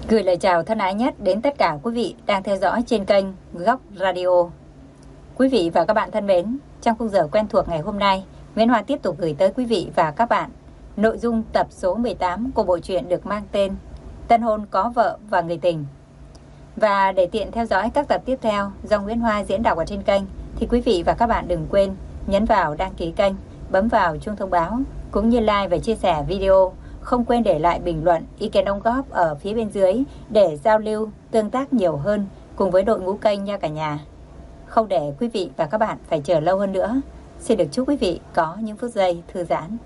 Gửi lời chào thân ái nhất đến tất cả quý vị đang theo dõi trên kênh Góc Radio. Quý vị và các bạn thân mến, trong khung giờ quen thuộc ngày hôm nay, Nguyễn Hoa tiếp tục gửi tới quý vị và các bạn nội dung tập số 18 của bộ truyện được mang tên Tân hôn có vợ và người tình. Và để tiện theo dõi các tập tiếp theo do Nguyễn Hoa diễn đọc ở trên kênh, thì quý vị và các bạn đừng quên nhấn vào đăng ký kênh, bấm vào chuông thông báo, cũng như like và chia sẻ video. Không quên để lại bình luận, ý kiến đóng góp ở phía bên dưới để giao lưu, tương tác nhiều hơn cùng với đội ngũ kênh nha cả nhà. Không để quý vị và các bạn phải chờ lâu hơn nữa, xin được chúc quý vị có những phút giây thư giãn.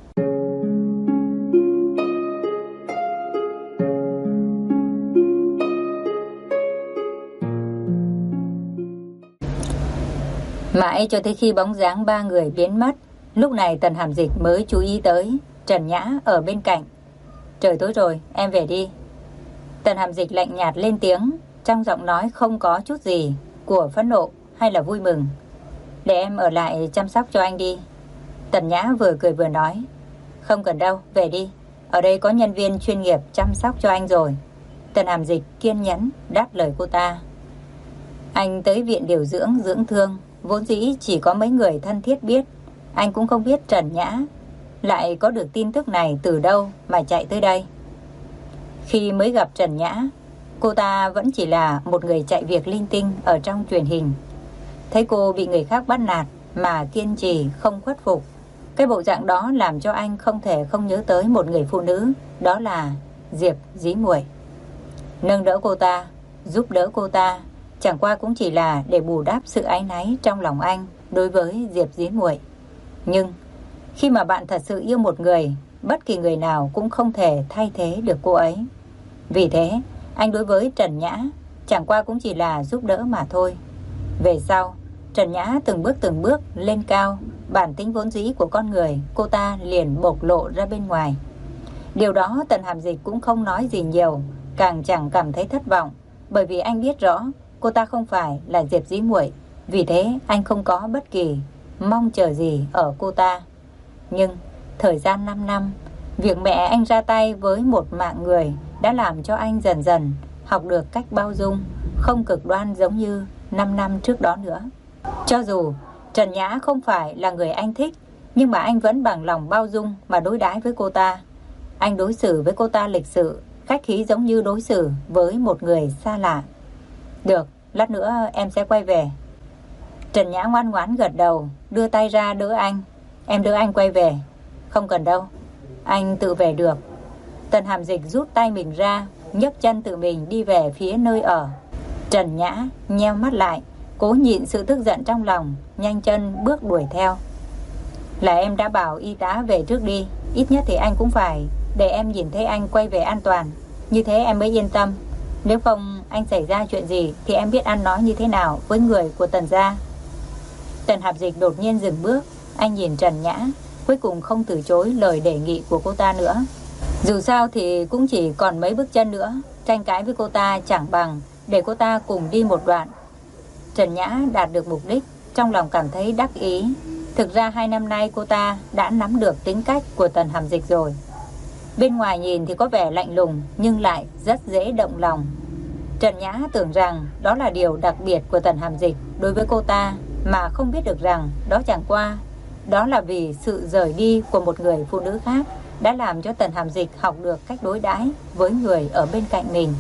Mãi cho tới khi bóng dáng ba người biến mất, lúc này Tần Hàm Dịch mới chú ý tới Trần Nhã ở bên cạnh. Trời tối rồi, em về đi. Tần Hàm Dịch lạnh nhạt lên tiếng, trong giọng nói không có chút gì của phẫn nộ hay là vui mừng. Để em ở lại chăm sóc cho anh đi. Tần Nhã vừa cười vừa nói. Không cần đâu, về đi. Ở đây có nhân viên chuyên nghiệp chăm sóc cho anh rồi. Tần Hàm Dịch kiên nhẫn đáp lời cô ta. Anh tới viện điều dưỡng dưỡng thương, vốn dĩ chỉ có mấy người thân thiết biết. Anh cũng không biết Trần Nhã lại có được tin tức này từ đâu mà chạy tới đây. Khi mới gặp Trần Nhã, cô ta vẫn chỉ là một người chạy việc linh tinh ở trong truyền hình. Thấy cô bị người khác bắt nạt mà kiên trì không khuất phục, cái bộ dạng đó làm cho anh không thể không nhớ tới một người phụ nữ, đó là Diệp Dĩ Muội. Nâng đỡ cô ta, giúp đỡ cô ta, chẳng qua cũng chỉ là để bù đắp sự áy náy trong lòng anh đối với Diệp Dĩ Muội. Nhưng khi mà bạn thật sự yêu một người, bất kỳ người nào cũng không thể thay thế được cô ấy. Vì thế, anh đối với Trần Nhã chẳng qua cũng chỉ là giúp đỡ mà thôi. Về sau, Trần Nhã từng bước lên cao, bản tính vốn dĩ của con người cô ta liền bộc lộ ra bên ngoài. Điều đó Tần Hàm Dịch cũng không nói gì nhiều, càng chẳng cảm thấy thất vọng, bởi vì anh biết rõ cô ta không phải là Diệp Dĩ Muội. Vì thế anh không có bất kỳ mong chờ gì ở cô ta. Nhưng thời gian 5 năm, việc mẹ anh ra tay với một mạng người đã làm cho anh dần dần học được cách bao dung, không cực đoan giống như 5 năm trước đó nữa. Cho dù Trần Nhã không phải là người anh thích, nhưng mà anh vẫn bằng lòng bao dung mà đối đãi với cô ta. Anh đối xử với cô ta lịch sự, khách khí giống như đối xử với một người xa lạ. Được, lát nữa em sẽ quay về. Trần Nhã ngoan ngoãn gật đầu, đưa tay ra đỡ anh. Em đưa anh quay về. Không cần đâu, anh tự về được. Tần Hàm Dịch rút tay mình ra, nhấc chân tự mình đi về phía nơi ở. Trần Nhã nheo mắt lại, cố nhịn sự tức giận trong lòng, nhanh chân bước đuổi theo. Là em đã bảo y tá về trước đi, ít nhất thì anh cũng phải để em nhìn thấy anh quay về an toàn, như thế em mới yên tâm. Nếu không anh xảy ra chuyện gì thì em biết ăn nói như thế nào với người của Tần gia. Tần Hàm Dịch đột nhiên dừng bước. Anh nhìn Trần Nhã, cuối cùng không từ chối lời đề nghị của cô ta nữa. Dù sao thì cũng chỉ còn mấy bước chân nữa, tranh cãi với cô ta chẳng bằng để cô ta cùng đi một đoạn. Trần Nhã đạt được mục đích, trong lòng cảm thấy đắc ý. Thực ra 2 năm nay cô ta đã nắm được tính cách của Tần Hàm Dịch rồi. Bên ngoài nhìn thì có vẻ lạnh lùng, nhưng lại rất dễ động lòng. Trần Nhã tưởng rằng đó là điều đặc biệt của Tần Hàm Dịch đối với cô ta, mà không biết được rằng đó chẳng qua đó là vì sự rời đi của một người phụ nữ khác đã làm cho Tần Hàm Dịch học được cách đối đãi với người ở bên cạnh mình.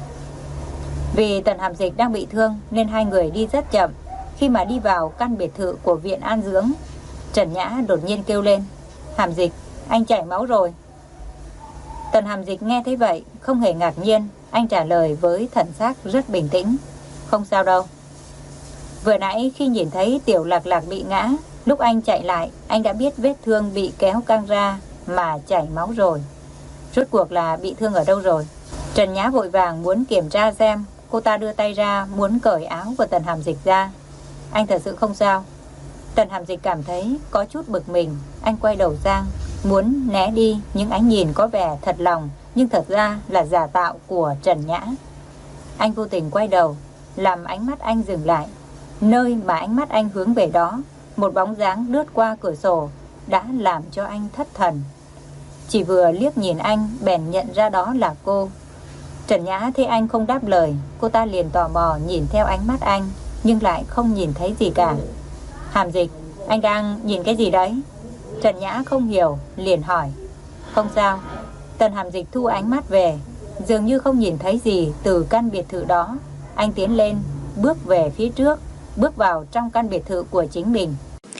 Vì Tần Hàm Dịch đang bị thương nên hai người đi rất chậm. Khi mà đi vào căn biệt thự của viện an dưỡng, Trần Nhã đột nhiên kêu lên. Hàm Dịch, anh chảy máu rồi. Tần Hàm Dịch nghe thấy vậy không hề ngạc nhiên. Anh trả lời với thần sắc rất bình tĩnh. Không sao đâu. Vừa nãy khi nhìn thấy Tiểu Lạc Lạc bị ngã, lúc anh chạy lại, anh đã biết vết thương bị kéo căng ra mà chảy máu rồi. Rốt cuộc là bị thương ở đâu rồi? Trần Nhã vội vàng muốn kiểm tra xem. Cô ta đưa tay ra muốn cởi áo của Tần Hàm Dịch ra. Anh thật sự không sao. Tần Hàm Dịch cảm thấy có chút bực mình. Anh quay đầu sang, muốn né đi những ánh nhìn có vẻ thật lòng, nhưng thật ra là giả tạo của Trần Nhã. Anh vô tình quay đầu, làm ánh mắt anh dừng lại. Nơi mà ánh mắt anh hướng về đó, một bóng dáng lướt qua cửa sổ đã làm cho anh thất thần. Chỉ vừa liếc nhìn anh bèn nhận ra đó là cô. Trần Nhã thấy anh không đáp lời, cô ta liền tò mò nhìn theo ánh mắt anh, nhưng lại không nhìn thấy gì cả. Hàm Dịch, anh đang nhìn cái gì đấy? Trần Nhã không hiểu, liền hỏi. Không sao. Tần Hàm Dịch thu ánh mắt về, dường như không nhìn thấy gì từ căn biệt thự đó. Anh tiến lên, bước về phía trước, bước vào trong căn biệt thự của chính mình.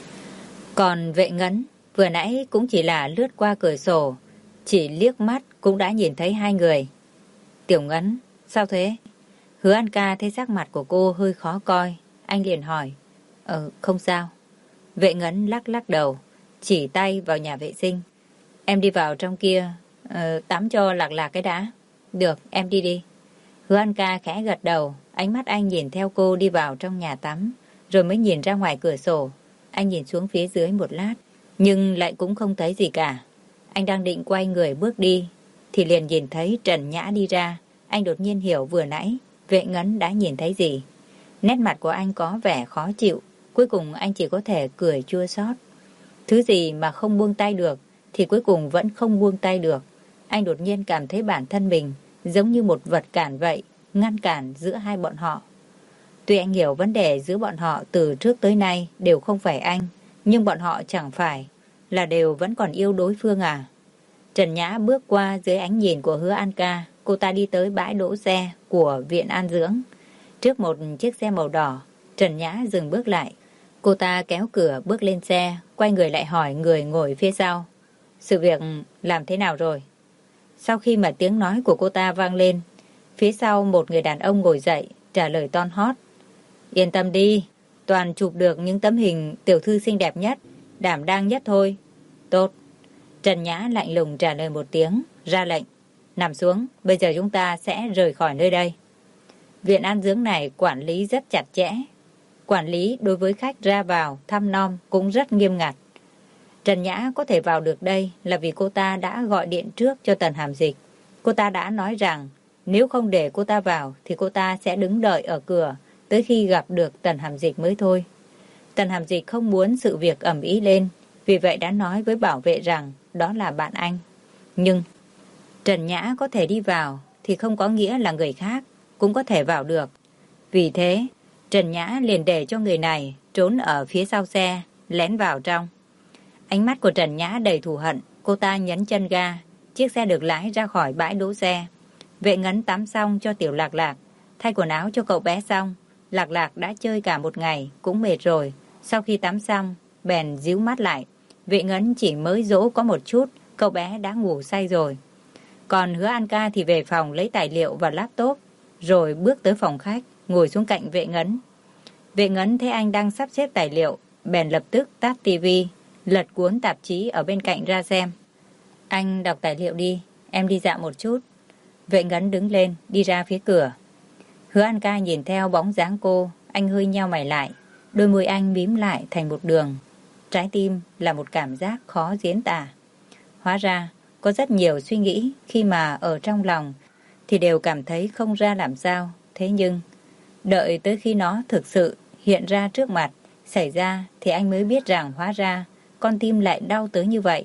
Còn Vệ Ngấn, vừa nãy cũng chỉ là lướt qua cửa sổ, chỉ liếc mắt cũng đã nhìn thấy hai người. Tiểu Ngấn, sao thế? Hứa An Ca thấy sắc mặt của cô hơi khó coi, anh liền hỏi. Không sao. Vệ Ngấn lắc lắc đầu, chỉ tay vào nhà vệ sinh. Em đi vào trong kia, tắm cho Lạc Lạc cái đã. Được, em đi đi. Hứa An Ca khẽ gật đầu, ánh mắt anh nhìn theo cô đi vào trong nhà tắm, rồi mới nhìn ra ngoài cửa sổ. Anh nhìn xuống phía dưới một lát, nhưng lại cũng không thấy gì cả. Anh đang định quay người bước đi, thì liền nhìn thấy Trần Nhã đi ra. Anh đột nhiên hiểu vừa nãy Vệ Ngấn đã nhìn thấy gì. Nét mặt của anh có vẻ khó chịu, cuối cùng anh chỉ có thể cười chua xót. Thứ gì mà không buông tay được thì cuối cùng vẫn không buông tay được. Anh đột nhiên cảm thấy bản thân mình giống như một vật cản vậy, ngăn cản giữa hai bọn họ. Tuy anh hiểu vấn đề giữa bọn họ từ trước tới nay đều không phải anh, nhưng bọn họ chẳng phải là đều vẫn còn yêu đối phương à? Trần Nhã bước qua dưới ánh nhìn của Hứa An Ca, cô ta đi tới bãi đỗ xe của Viện An Dưỡng. Trước một chiếc xe màu đỏ, Trần Nhã dừng bước lại. Cô ta kéo cửa bước lên xe, quay người lại hỏi người ngồi phía sau. Sự việc làm thế nào rồi? Sau khi mà tiếng nói của cô ta vang lên, phía sau một người đàn ông ngồi dậy, trả lời ton hót. Yên tâm đi, toàn chụp được những tấm hình tiểu thư xinh đẹp nhất, đảm đang nhất thôi. Tốt. Trần Nhã lạnh lùng trả lời một tiếng, ra lệnh. Nằm xuống, bây giờ chúng ta sẽ rời khỏi nơi đây. Viện An Dưỡng này quản lý rất chặt chẽ. Quản lý đối với khách ra vào, thăm nom cũng rất nghiêm ngặt. Trần Nhã có thể vào được đây là vì cô ta đã gọi điện trước cho Tần Hàm Dịch. Cô ta đã nói rằng nếu không để cô ta vào thì cô ta sẽ đứng đợi ở cửa tới khi gặp được Tần Hàm Dịch mới thôi. Tần Hàm Dịch không muốn sự việc ầm ĩ lên, vì vậy đã nói với bảo vệ rằng đó là bạn anh. Nhưng Trần Nhã có thể đi vào thì không có nghĩa là người khác cũng có thể vào được. Vì thế, Trần Nhã liền để cho người này trốn ở phía sau xe, lén vào trong. Ánh mắt của Trần Nhã đầy thù hận, cô ta nhấn chân ga, chiếc xe được lái ra khỏi bãi đỗ xe. Vệ Ngấn tắm xong cho tiểu Lạc Lạc, thay quần áo cho cậu bé xong. Lạc Lạc đã chơi cả một ngày, cũng mệt rồi. Sau khi tắm xong, bèn díu mắt lại. Vệ Ngấn chỉ mới dỗ có một chút, cậu bé đã ngủ say rồi. Còn Hứa An Ca thì về phòng lấy tài liệu và laptop, rồi bước tới phòng khách, ngồi xuống cạnh Vệ Ngấn. Vệ Ngấn thấy anh đang sắp xếp tài liệu, bèn lập tức tắt tivi, lật cuốn tạp chí ở bên cạnh ra xem. Anh đọc tài liệu đi, em đi dạo một chút. Vệ Ngấn đứng lên, đi ra phía cửa. Hứa An Ca nhìn theo bóng dáng cô, anh hơi nheo mày lại, đôi môi anh mím lại thành một đường. Trái tim là một cảm giác khó diễn tả. Hóa ra, có rất nhiều suy nghĩ khi mà ở trong lòng thì đều cảm thấy không ra làm sao. Thế nhưng, đợi tới khi nó thực sự hiện ra trước mặt, xảy ra thì anh mới biết rằng hóa ra con tim lại đau tới như vậy.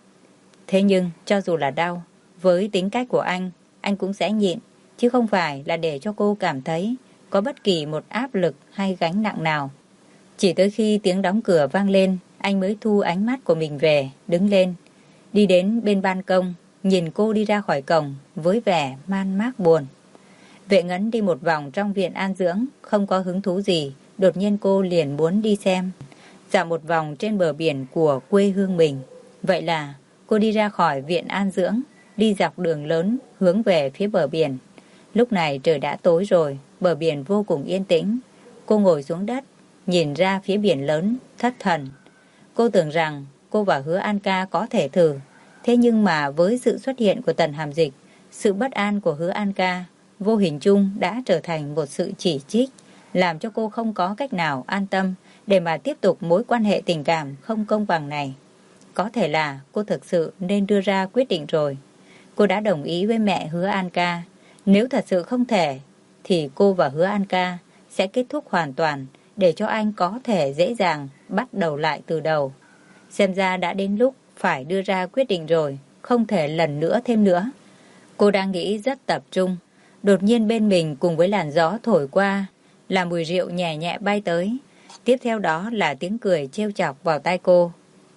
Thế nhưng, cho dù là đau, với tính cách của anh cũng sẽ nhịn, chứ không phải là để cho cô cảm thấy có bất kỳ một áp lực hay gánh nặng nào. Chỉ tới khi tiếng đóng cửa vang lên, anh mới thu ánh mắt của mình về, đứng lên, đi đến bên ban công, nhìn cô đi ra khỏi cổng với vẻ man mác buồn. Vệ Ngấn đi một vòng trong Viện An Dưỡng, không có hứng thú gì, đột nhiên cô liền muốn đi xem, dạo một vòng trên bờ biển của quê hương mình. Vậy là cô đi ra khỏi Viện An Dưỡng, đi dọc đường lớn hướng về phía bờ biển. Lúc này trời đã tối rồi, bờ biển vô cùng yên tĩnh. Cô ngồi xuống đất, nhìn ra phía biển lớn, thất thần. Cô tưởng rằng cô và Hứa An Ca có thể thử. Thế nhưng mà với sự xuất hiện của Tần Hàm Dịch, sự bất an của Hứa An Ca vô hình chung đã trở thành một sự chỉ trích, làm cho cô không có cách nào an tâm để mà tiếp tục mối quan hệ tình cảm không công bằng này. Có thể là cô thực sự nên đưa ra quyết định rồi. Cô đã đồng ý với mẹ Hứa An Ca. Nếu thật sự không thể, thì cô và Hứa An Ca sẽ kết thúc hoàn toàn để cho anh có thể dễ dàng bắt đầu lại từ đầu. Xem ra đã đến lúc phải đưa ra quyết định rồi, không thể lần nữa thêm nữa. Cô đang nghĩ rất tập trung. Đột nhiên bên mình cùng với làn gió thổi qua là mùi rượu nhẹ nhẹ bay tới. Tiếp theo đó là tiếng cười trêu chọc vào tai cô.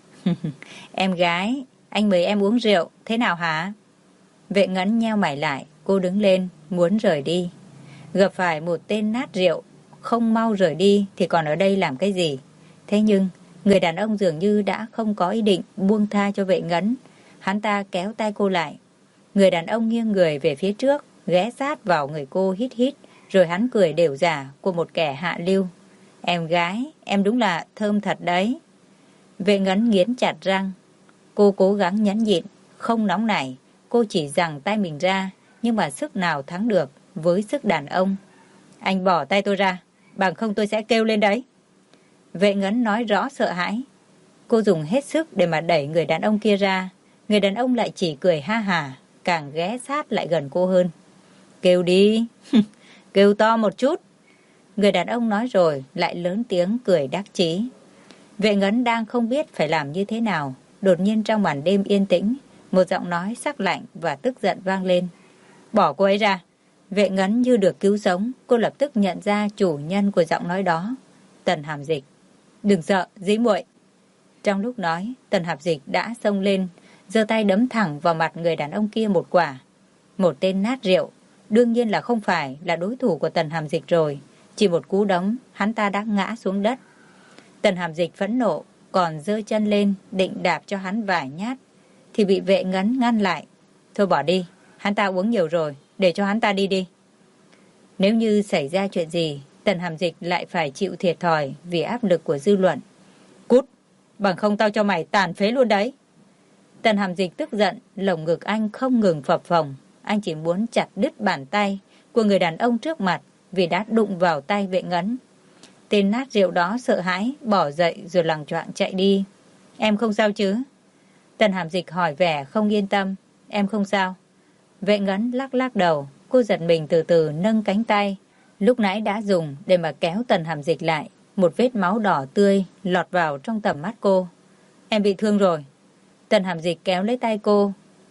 Em gái, anh mời em uống rượu, thế nào hả? Vệ Ngấn nheo mày lại, cô đứng lên, muốn rời đi. Gặp phải một tên nát rượu, không mau rời đi thì còn ở đây làm cái gì? Thế nhưng, người đàn ông dường như đã không có ý định buông tha cho Vệ Ngấn. Hắn ta kéo tay cô lại. Người đàn ông nghiêng người về phía trước, ghé sát vào người cô hít hít, rồi hắn cười đều giả của một kẻ hạ lưu. Em gái, em đúng là thơm thật đấy. Vệ Ngấn nghiến chặt răng. Cô cố gắng nhẫn nhịn, không nóng nảy. Cô chỉ giằng tay mình ra, nhưng mà sức nào thắng được với sức đàn ông. Anh bỏ tay tôi ra, bằng không tôi sẽ kêu lên đấy. Vệ Ngấn nói rõ sợ hãi. Cô dùng hết sức để mà đẩy người đàn ông kia ra. Người đàn ông lại chỉ cười ha hả, càng ghé sát lại gần cô hơn. Kêu đi, kêu to một chút. Người đàn ông nói rồi lại lớn tiếng cười đắc chí. Vệ Ngấn đang không biết phải làm như thế nào. Đột nhiên trong màn đêm yên tĩnh, một giọng nói sắc lạnh và tức giận vang lên. Bỏ cô ấy ra. Vệ Ngấn như được cứu sống, cô lập tức nhận ra chủ nhân của giọng nói đó. Tần Hàm Dịch. Đừng sợ, dĩ muội. Trong lúc nói, Tần Hàm Dịch đã xông lên, giơ tay đấm thẳng vào mặt người đàn ông kia một quả. Một tên nát rượu, đương nhiên là không phải là đối thủ của Tần Hàm Dịch rồi. Chỉ một cú đấm, hắn ta đã ngã xuống đất. Tần Hàm Dịch phẫn nộ, còn giơ chân lên định đạp cho hắn vài nhát, thì bị Vệ Ngấn ngăn lại. Thôi bỏ đi, hắn ta uống nhiều rồi, để cho hắn ta đi đi. Nếu như xảy ra chuyện gì, Tần Hàm Dịch lại phải chịu thiệt thòi vì áp lực của dư luận. Cút, bằng không tao cho mày tàn phế luôn đấy. Tần Hàm Dịch tức giận, lồng ngực anh không ngừng phập phồng. Anh chỉ muốn chặt đứt bàn tay của người đàn ông trước mặt vì đã đụng vào tay Vệ Ngấn. Tên nát rượu đó sợ hãi, bỏ dậy rồi loằng choạng chạy đi. Em không sao chứ? Tần Hàm Dịch hỏi vẻ không yên tâm. Em không sao. Vệ Ngấn lắc lắc đầu. Cô giật mình từ từ nâng cánh tay lúc nãy đã dùng để mà kéo Tần Hàm Dịch lại. Một vết máu đỏ tươi lọt vào trong tầm mắt cô. Em bị thương rồi. Tần Hàm Dịch kéo lấy tay cô.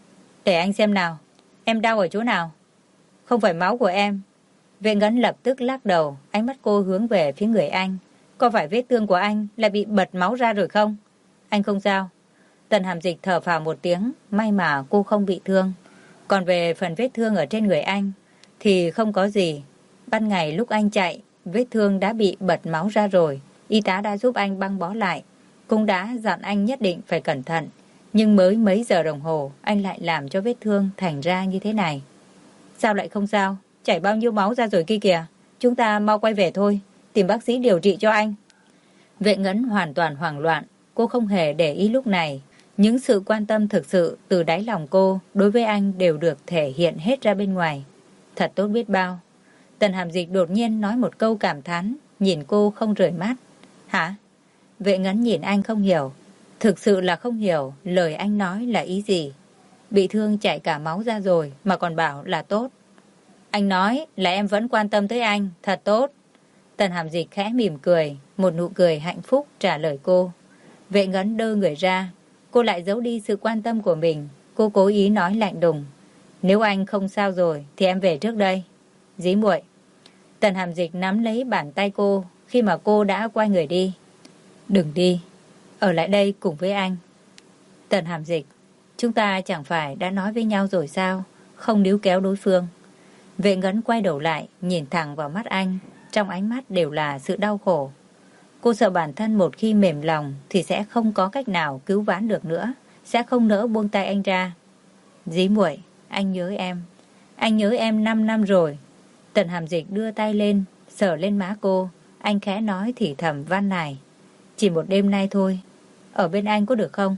Để anh xem nào. Em đau ở chỗ nào? Không phải máu của em. Vệ Ngấn lập tức lắc đầu. Ánh mắt cô hướng về phía người anh. Có phải vết thương của anh lại bị bật máu ra rồi không? Anh không sao. Tần Hàm Dịch thở phào một tiếng. May mà cô không bị thương. Còn về phần vết thương ở trên người anh thì không có gì. Ban ngày lúc anh chạy, vết thương đã bị bật máu ra rồi. Y tá đã giúp anh băng bó lại. Cũng đã dặn anh nhất định phải cẩn thận. Nhưng mới mấy giờ đồng hồ anh lại làm cho vết thương thành ra như thế này. Sao lại không sao? Chảy bao nhiêu máu ra rồi kia kìa. Chúng ta mau quay về thôi. Tìm bác sĩ điều trị cho anh. Vệ Ngấn hoàn toàn hoảng loạn. Cô không hề để ý lúc này. Những sự quan tâm thực sự từ đáy lòng cô đối với anh đều được thể hiện hết ra bên ngoài. Thật tốt biết bao. Tần Hàm Dịch đột nhiên nói một câu cảm thán, nhìn cô không rời mắt. Hả? Vệ Ngấn nhìn anh không hiểu. Thực sự là không hiểu lời anh nói là ý gì. Bị thương chảy cả máu ra rồi mà còn bảo là tốt. Anh nói là em vẫn quan tâm tới anh, thật tốt. Tần Hàm Dịch khẽ mỉm cười, một nụ cười hạnh phúc trả lời cô. Vệ Ngấn đơ người ra. Cô lại giấu đi sự quan tâm của mình. Cô cố ý nói lạnh đùng. Nếu anh không sao rồi thì em về trước đây. Dí muội. Tần Hàm Dịch nắm lấy bàn tay cô khi mà cô đã quay người đi. Đừng đi. Ở lại đây cùng với anh. Tần Hàm Dịch. Chúng ta chẳng phải đã nói với nhau rồi sao? Không níu kéo đối phương. Vệ Ngấn quay đầu lại, nhìn thẳng vào mắt anh. Trong ánh mắt đều là sự đau khổ. Cô sợ bản thân một khi mềm lòng thì sẽ không có cách nào cứu vãn được nữa. Sẽ không nỡ buông tay anh ra. Dí muội, anh nhớ em. Anh nhớ em 5 năm rồi. Tần Hàm Dịch đưa tay lên, sờ lên má cô. Anh khẽ nói thì thầm van nài. Chỉ một đêm nay thôi. Ở bên anh có được không?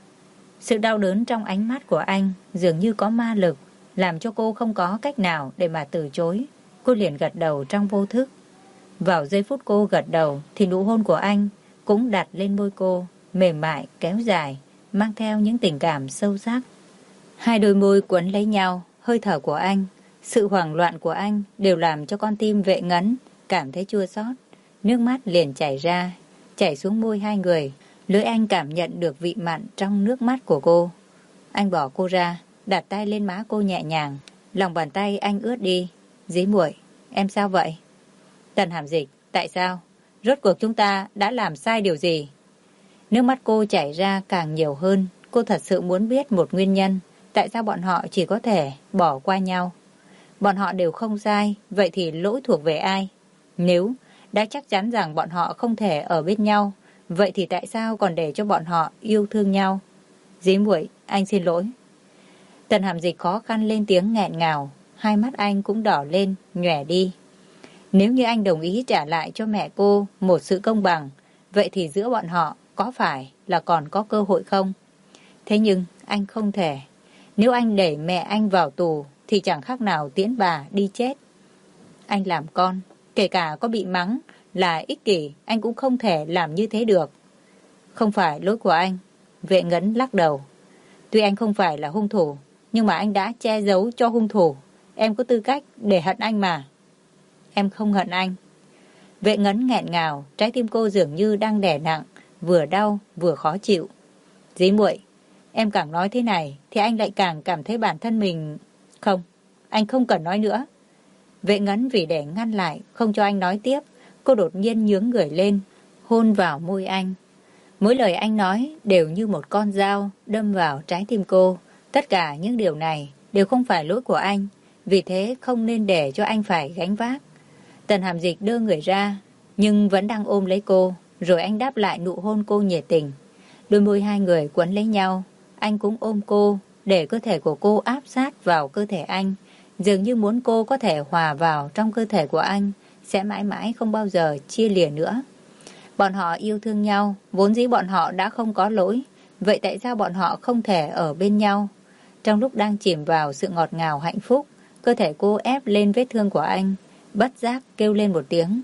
Sự đau đớn trong ánh mắt của anh dường như có ma lực, làm cho cô không có cách nào để mà từ chối. Cô liền gật đầu trong vô thức. Vào giây phút cô gật đầu thì nụ hôn của anh cũng đặt lên môi cô, mềm mại, kéo dài, mang theo những tình cảm sâu sắc. Hai đôi môi quấn lấy nhau, hơi thở của anh, sự hoảng loạn của anh đều làm cho con tim Vệ Ngấn cảm thấy chua xót. Nước mắt liền chảy ra, chảy xuống môi hai người. Lưỡi anh cảm nhận được vị mặn trong nước mắt của cô. Anh bỏ cô ra, đặt tay lên má cô nhẹ nhàng. Lòng bàn tay anh ướt đi. Dĩ muội, em sao vậy? Tần Hàm Dịch, tại sao? Rốt cuộc chúng ta đã làm sai điều gì? Nước mắt cô chảy ra càng nhiều hơn. Cô thật sự muốn biết một nguyên nhân. Tại sao bọn họ chỉ có thể bỏ qua nhau? Bọn họ đều không sai, vậy thì lỗi thuộc về ai? Nếu đã chắc chắn rằng bọn họ không thể ở bên nhau, vậy thì tại sao còn để cho bọn họ yêu thương nhau? Dĩ muội, anh xin lỗi. Tần Hàm Dịch khó khăn lên tiếng nghẹn ngào, hai mắt anh cũng đỏ lên, nhòe đi. Nếu như anh đồng ý trả lại cho mẹ cô một sự công bằng, vậy thì giữa bọn họ có phải là còn có cơ hội không? Thế nhưng anh không thể. Nếu anh đẩy mẹ anh vào tù thì chẳng khác nào tiễn bà đi chết. Anh làm con, kể cả có bị mắng là ích kỷ, anh cũng không thể làm như thế được. Không phải lỗi của anh. Vệ Ngấn lắc đầu. Tuy anh không phải là hung thủ, nhưng mà anh đã che giấu cho hung thủ. Em có tư cách để hận anh mà. Em không hận anh. Vệ Ngấn nghẹn ngào, trái tim cô dường như đang đè nặng, vừa đau vừa khó chịu. Dĩ muội, em càng nói thế này thì anh lại càng cảm thấy bản thân mình... Không, anh không cần nói nữa. Vệ Ngấn vì để ngăn lại, không cho anh nói tiếp, cô đột nhiên nhướng người lên, hôn vào môi anh. Mỗi lời anh nói đều như một con dao đâm vào trái tim cô. Tất cả những điều này đều không phải lỗi của anh, vì thế không nên để cho anh phải gánh vác. Tần Hàm Dịch đưa người ra, nhưng vẫn đang ôm lấy cô, rồi anh đáp lại nụ hôn cô nhiệt tình. Đôi môi hai người quấn lấy nhau, anh cũng ôm cô, để cơ thể của cô áp sát vào cơ thể anh, dường như muốn cô có thể hòa vào trong cơ thể của anh, sẽ mãi mãi không bao giờ chia lìa nữa. Bọn họ yêu thương nhau, vốn dĩ bọn họ đã không có lỗi, vậy tại sao bọn họ không thể ở bên nhau? Trong lúc đang chìm vào sự ngọt ngào hạnh phúc, cơ thể cô ép lên vết thương của anh, bất giác kêu lên một tiếng.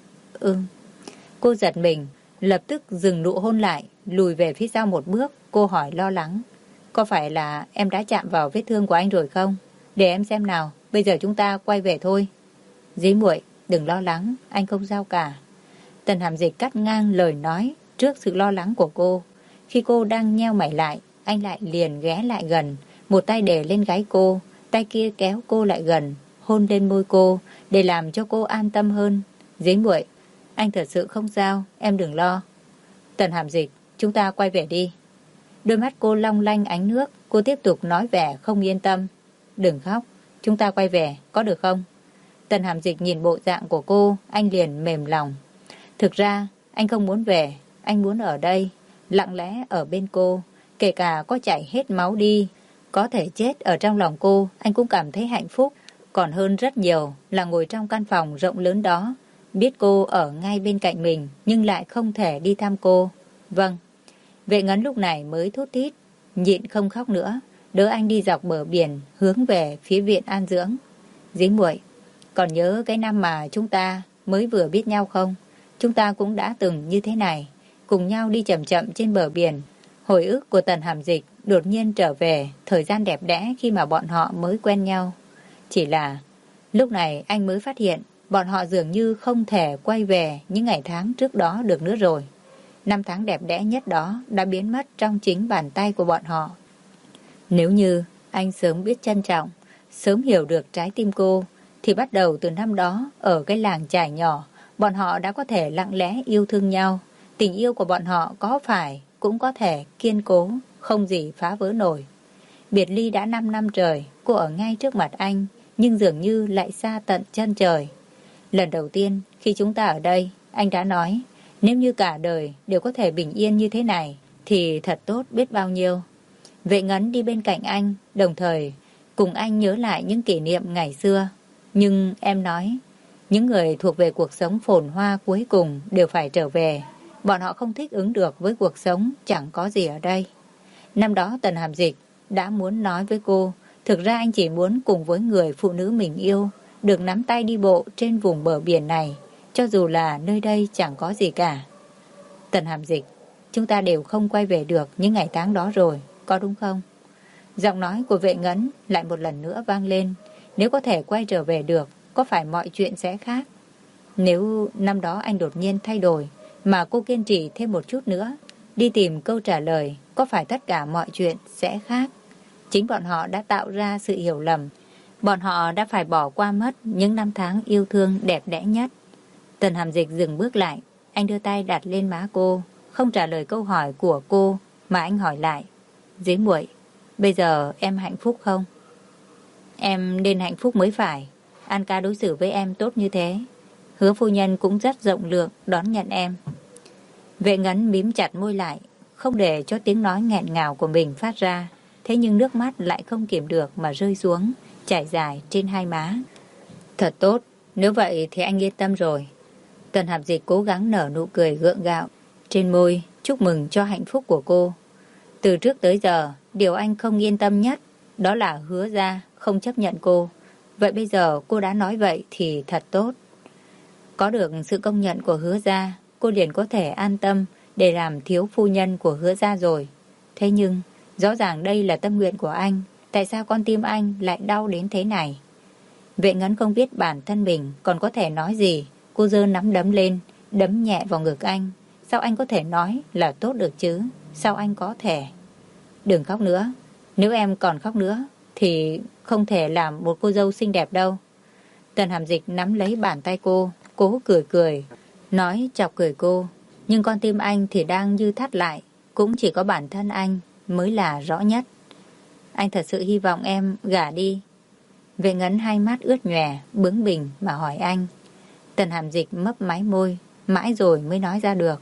Cô giật mình, lập tức dừng nụ hôn lại, lùi về phía sau một bước. Cô hỏi lo lắng. Có phải là em đã chạm vào vết thương của anh rồi không? Để em xem nào, bây giờ chúng ta quay về thôi. Dĩ muội, đừng lo lắng, anh không sao cả. Tần Hàm Dịch cắt ngang lời nói trước sự lo lắng của cô. Khi cô đang nheo mày lại, anh lại liền ghé lại gần, một tay để lên gáy cô, tay kia kéo cô lại gần, hôn lên môi cô để làm cho cô an tâm hơn. Dĩ muội, anh thật sự không sao, em đừng lo. Tần Hàm Dịch, chúng ta quay về đi. Đôi mắt cô long lanh ánh nước, cô tiếp tục nói vẻ không yên tâm. Đừng khóc, chúng ta quay về, có được không? Tần Hàm Dịch nhìn bộ dạng của cô, anh liền mềm lòng. Thực ra, anh không muốn về, anh muốn ở đây, lặng lẽ ở bên cô, kể cả có chảy hết máu đi, có thể chết ở trong lòng cô, anh cũng cảm thấy hạnh phúc, còn hơn rất nhiều là ngồi trong căn phòng rộng lớn đó, biết cô ở ngay bên cạnh mình, nhưng lại không thể đi thăm cô. Vâng. Vệ Ngấn lúc này mới thút thít, nhịn không khóc nữa, đỡ anh đi dọc bờ biển, hướng về phía viện an dưỡng. Dĩ muội, còn nhớ cái năm mà chúng ta mới vừa biết nhau không? Chúng ta cũng đã từng như thế này, cùng nhau đi chậm chậm trên bờ biển. Hồi ức của Tần Hàm Dịch đột nhiên trở về thời gian đẹp đẽ khi mà bọn họ mới quen nhau. Chỉ là lúc này anh mới phát hiện bọn họ dường như không thể quay về những ngày tháng trước đó được nữa rồi. Năm tháng đẹp đẽ nhất đó đã biến mất trong chính bàn tay của bọn họ. Nếu như anh sớm biết trân trọng, sớm hiểu được trái tim cô, thì bắt đầu từ năm đó ở cái làng chài nhỏ, bọn họ đã có thể lặng lẽ yêu thương nhau. Tình yêu của bọn họ có phải cũng có thể kiên cố, không gì phá vỡ nổi. Biệt ly đã 5 năm trời, cô ở ngay trước mặt anh, nhưng dường như lại xa tận chân trời. Lần đầu tiên khi chúng ta ở đây, anh đã nói, nếu như cả đời đều có thể bình yên như thế này, thì thật tốt biết bao nhiêu. Vệ Ngấn đi bên cạnh anh, đồng thời cùng anh nhớ lại những kỷ niệm ngày xưa. Nhưng em nói, những người thuộc về cuộc sống phồn hoa cuối cùng đều phải trở về. Bọn họ không thích ứng được với cuộc sống chẳng có gì ở đây. Năm đó Tần Hàm Dịch đã muốn nói với cô, thực ra anh chỉ muốn cùng với người phụ nữ mình yêu, được nắm tay đi bộ trên vùng bờ biển này, cho dù là nơi đây chẳng có gì cả. Tần Hàm Dịch, chúng ta đều không quay về được những ngày tháng đó rồi, có đúng không? Giọng nói của Vệ Ngấn lại một lần nữa vang lên. Nếu có thể quay trở về được, có phải mọi chuyện sẽ khác? Nếu năm đó anh đột nhiên thay đổi, mà cô kiên trì thêm một chút nữa, đi tìm câu trả lời, có phải tất cả mọi chuyện sẽ khác? Chính bọn họ đã tạo ra sự hiểu lầm. Bọn họ đã phải bỏ qua mất những năm tháng yêu thương đẹp đẽ nhất. Tần Hàm Dịch dừng bước lại. Anh đưa tay đặt lên má cô, không trả lời câu hỏi của cô mà anh hỏi lại. Dĩ muội, bây giờ em hạnh phúc không? Em nên hạnh phúc mới phải. An ca đối xử với em tốt như thế. Hứa phu nhân cũng rất rộng lượng đón nhận em. Vệ Ngấn mím chặt môi lại, không để cho tiếng nói nghẹn ngào của mình phát ra. Thế nhưng nước mắt lại không kiềm được mà rơi xuống, chảy dài trên hai má. Thật tốt, nếu vậy thì anh yên tâm rồi. Tần Hàm Dịch cố gắng nở nụ cười gượng gạo trên môi, chúc mừng cho hạnh phúc của cô. Từ trước tới giờ, điều anh không yên tâm nhất đó là Hứa ra không chấp nhận cô. Vậy bây giờ cô đã nói vậy thì thật tốt. Có được sự công nhận của Hứa ra, cô liền có thể an tâm để làm thiếu phu nhân của Hứa ra rồi. Thế nhưng, rõ ràng đây là tâm nguyện của anh. Tại sao con tim anh lại đau đến thế này? Vệ Ngấn không biết bản thân mình còn có thể nói gì. Cô giơ nắm đấm lên, đấm nhẹ vào ngực anh. Sao anh có thể nói là tốt được chứ? Sao anh có thể? Đừng khóc nữa. Nếu em còn khóc nữa thì không thể làm một cô dâu xinh đẹp đâu. Tần Hàm Dịch nắm lấy bàn tay cô, cố cười cười, nói chọc cười cô. Nhưng con tim anh thì đang như thắt lại. Cũng chỉ có bản thân anh mới là rõ nhất. Anh thật sự hy vọng em gả đi. Vệ Ngấn hai mắt ướt nhòe, bướng bỉnh mà hỏi anh. Tần Hàm Dịch mấp máy môi, mãi rồi mới nói ra được.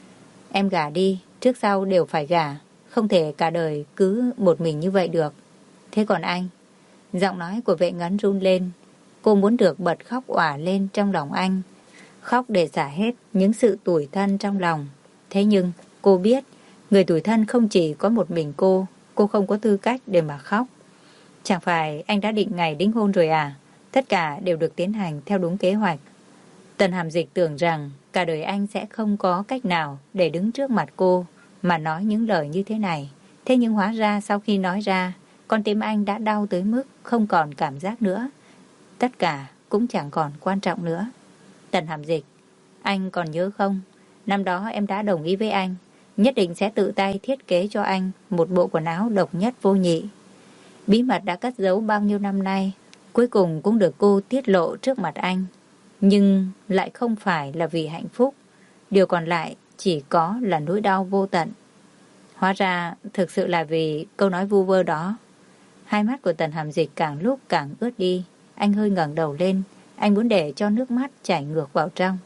Em gả đi, trước sau đều phải gả. Không thể cả đời cứ một mình như vậy được. Thế còn anh? Giọng nói của Vệ Ngấn run lên. Cô muốn được bật khóc òa lên trong lòng anh. Khóc để xả hết những sự tủi thân trong lòng. Thế nhưng cô biết người tủi thân không chỉ có một mình cô. Cô không có tư cách để mà khóc. Chẳng phải anh đã định ngày đính hôn rồi à? Tất cả đều được tiến hành theo đúng kế hoạch. Tần Hàm Dịch tưởng rằng cả đời anh sẽ không có cách nào để đứng trước mặt cô mà nói những lời như thế này. Thế nhưng hóa ra sau khi nói ra, con tim anh đã đau tới mức không còn cảm giác nữa. Tất cả cũng chẳng còn quan trọng nữa. Tần Hàm Dịch, anh còn nhớ không? Năm đó em đã đồng ý với anh, nhất định sẽ tự tay thiết kế cho anh một bộ quần áo độc nhất vô nhị. Bí mật đã cất giấu bao nhiêu năm nay, cuối cùng cũng được cô tiết lộ trước mặt anh. Nhưng lại không phải là vì hạnh phúc. Điều còn lại chỉ có là nỗi đau vô tận. Hóa ra thực sự là vì câu nói vu vơ đó. Hai mắt của Tần Hàm Dịch càng lúc càng ướt đi. Anh hơi ngẩng đầu lên. Anh muốn để cho nước mắt chảy ngược vào trong.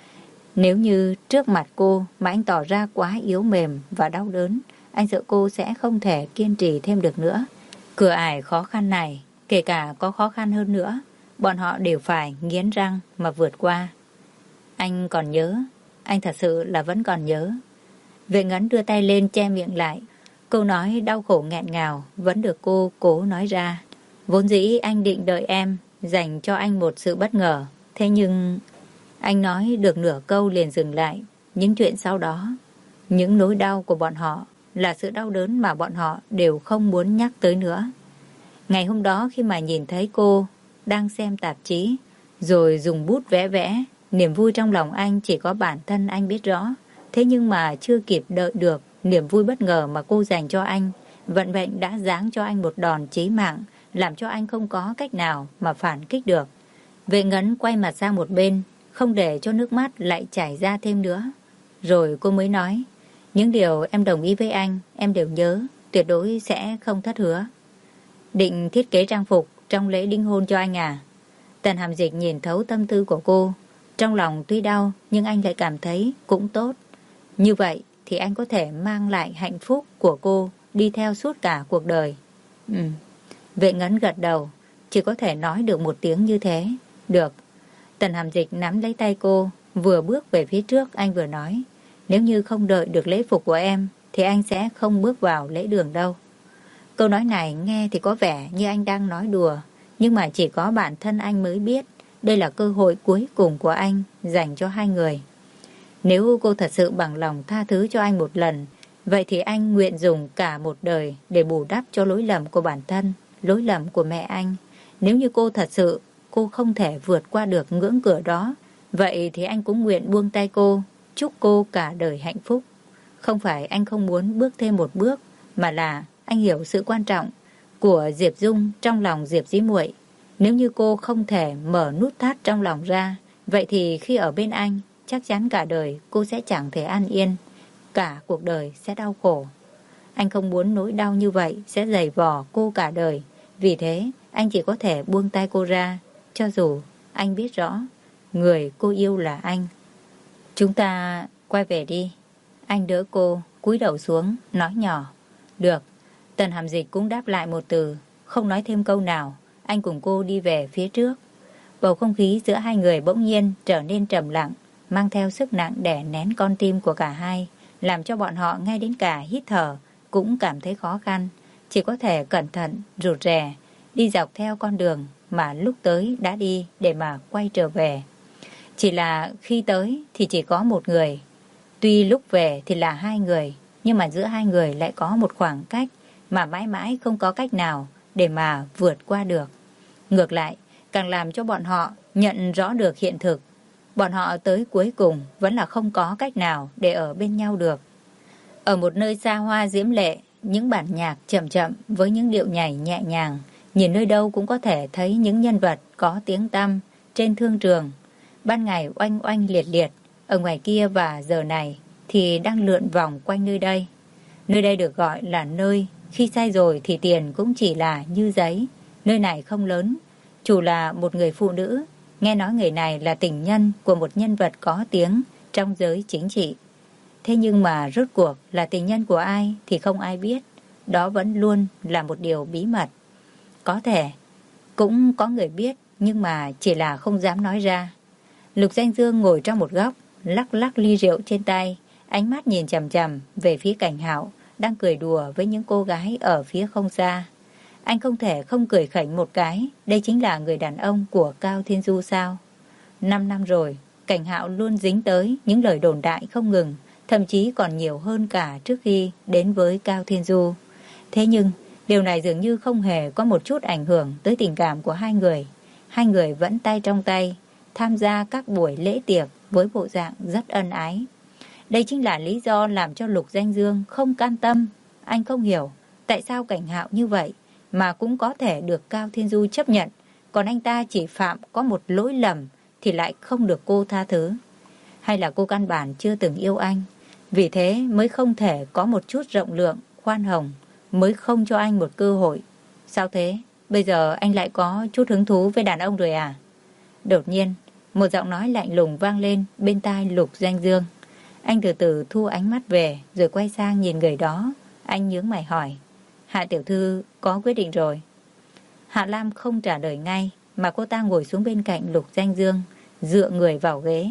Nếu như trước mặt cô mà anh tỏ ra quá yếu mềm và đau đớn, anh sợ cô sẽ không thể kiên trì thêm được nữa. Cửa ải khó khăn này, kể cả có khó khăn hơn nữa, bọn họ đều phải nghiến răng mà vượt qua. Anh còn nhớ, anh thật sự là vẫn còn nhớ. Vệ Ngấn đưa tay lên che miệng lại. Câu nói đau khổ nghẹn ngào vẫn được cô cố nói ra. Vốn dĩ anh định đợi em, dành cho anh một sự bất ngờ. Thế nhưng anh nói được nửa câu liền dừng lại. Những chuyện sau đó, những nỗi đau của bọn họ là sự đau đớn mà bọn họ đều không muốn nhắc tới nữa. Ngày hôm đó khi mà nhìn thấy cô đang xem tạp chí, rồi dùng bút vẽ vẽ, niềm vui trong lòng anh chỉ có bản thân anh biết rõ. Thế nhưng mà chưa kịp đợi được niềm vui bất ngờ mà cô dành cho anh, vận mệnh đã giáng cho anh một đòn chí mạng, làm cho anh không có cách nào mà phản kích được. Vệ Ngấn quay mặt sang một bên, không để cho nước mắt lại chảy ra thêm nữa. Rồi cô mới nói, những điều em đồng ý với anh, em đều nhớ, tuyệt đối sẽ không thất hứa. Định thiết kế trang phục trong lễ đính hôn cho anh à? Tần Hàm Dịch nhìn thấu tâm tư của cô. Trong lòng tuy đau, nhưng anh lại cảm thấy cũng tốt. Như vậy thì anh có thể mang lại hạnh phúc của cô đi theo suốt cả cuộc đời. Vệ Ngấn gật đầu, chỉ có thể nói được một tiếng như thế. Được. Tần Hàm Dịch nắm lấy tay cô, vừa bước về phía trước anh vừa nói, nếu như không đợi được lễ phục của em thì anh sẽ không bước vào lễ đường đâu. Câu nói này nghe thì có vẻ như anh đang nói đùa, nhưng mà chỉ có bản thân anh mới biết đây là cơ hội cuối cùng của anh dành cho hai người. Nếu cô thật sự bằng lòng tha thứ cho anh một lần, vậy thì anh nguyện dùng cả một đời để bù đắp cho lỗi lầm của bản thân, lỗi lầm của mẹ anh. Nếu như cô thật sự cô không thể vượt qua được ngưỡng cửa đó, vậy thì anh cũng nguyện buông tay cô, chúc cô cả đời hạnh phúc. Không phải anh không muốn bước thêm một bước, mà là anh hiểu sự quan trọng của Diệp Dung trong lòng Diệp Dĩ Muội. Nếu như cô không thể mở nút thắt trong lòng ra, vậy thì khi ở bên anh, chắc chắn cả đời cô sẽ chẳng thể an yên, cả cuộc đời sẽ đau khổ. Anh không muốn nỗi đau như vậy sẽ dày vò cô cả đời. Vì thế, anh chỉ có thể buông tay cô ra, cho dù anh biết rõ người cô yêu là anh. Chúng ta quay về đi. Anh đỡ cô, cúi đầu xuống, nói nhỏ. Được. Tần Hàm Dịch cũng đáp lại một từ, không nói thêm câu nào. Anh cùng cô đi về phía trước. Bầu không khí giữa hai người bỗng nhiên trở nên trầm lặng, mang theo sức nặng đè nén con tim của cả hai, làm cho bọn họ ngay đến cả hít thở cũng cảm thấy khó khăn. Chỉ có thể cẩn thận, rụt rè, đi dọc theo con đường mà lúc tới đã đi để mà quay trở về. Chỉ là khi tới thì chỉ có một người. Tuy lúc về thì là hai người, nhưng mà giữa hai người lại có một khoảng cách mà mãi mãi không có cách nào để mà vượt qua được. Ngược lại, càng làm cho bọn họ nhận rõ được hiện thực. Bọn họ tới cuối cùng vẫn là không có cách nào để ở bên nhau được. Ở một nơi xa hoa diễm lệ, những bản nhạc chậm chậm với những điệu nhảy nhẹ nhàng, nhìn nơi đâu cũng có thể thấy những nhân vật có tiếng tăm trên thương trường. Ban ngày oanh oanh liệt liệt, ở ngoài kia và giờ này thì đang lượn vòng quanh nơi đây. Nơi đây được gọi là nơi, khi sai rồi thì tiền cũng chỉ là như giấy. Nơi này không lớn, chủ là một người phụ nữ. Nghe nói người này là tình nhân của một nhân vật có tiếng trong giới chính trị. Thế nhưng mà rốt cuộc là tình nhân của ai thì không ai biết. Đó vẫn luôn là một điều bí mật. Có thể cũng có người biết, nhưng mà chỉ là không dám nói ra. Lục Danh Dương ngồi trong một góc, lắc lắc ly rượu trên tay, ánh mắt nhìn chằm chằm về phía Cảnh Hạo đang cười đùa với những cô gái ở phía không xa. Anh không thể không cười khẩy một cái. Đây chính là người đàn ông của Cao Thiên Du sao? 5 năm rồi, Cảnh Hạo luôn dính tới những lời đồn đại không ngừng, thậm chí còn nhiều hơn cả trước khi đến với Cao Thiên Du. Thế nhưng điều này dường như không hề có một chút ảnh hưởng tới tình cảm của hai người. Hai người vẫn tay trong tay tham gia các buổi lễ tiệc với bộ dạng rất ân ái. Đây chính là lý do làm cho Lục Danh Dương không can tâm. Anh không hiểu tại sao Cảnh Hạo như vậy mà cũng có thể được Cao Thiên Du chấp nhận, còn anh ta chỉ phạm có một lỗi lầm thì lại không được cô tha thứ. Hay là cô căn bản chưa từng yêu anh, vì thế mới không thể có một chút rộng lượng, khoan hồng, mới không cho anh một cơ hội. Sao thế? Bây giờ anh lại có chút hứng thú với đàn ông rồi à? Đột nhiên, một giọng nói lạnh lùng vang lên bên tai Lục Danh Dương. Anh từ từ thu ánh mắt về, rồi quay sang nhìn người đó. Anh nhướng mày hỏi, Hạ tiểu thư có quyết định rồi? Hạ Lam không trả lời ngay, mà cô ta ngồi xuống bên cạnh Lục Danh Dương, dựa người vào ghế.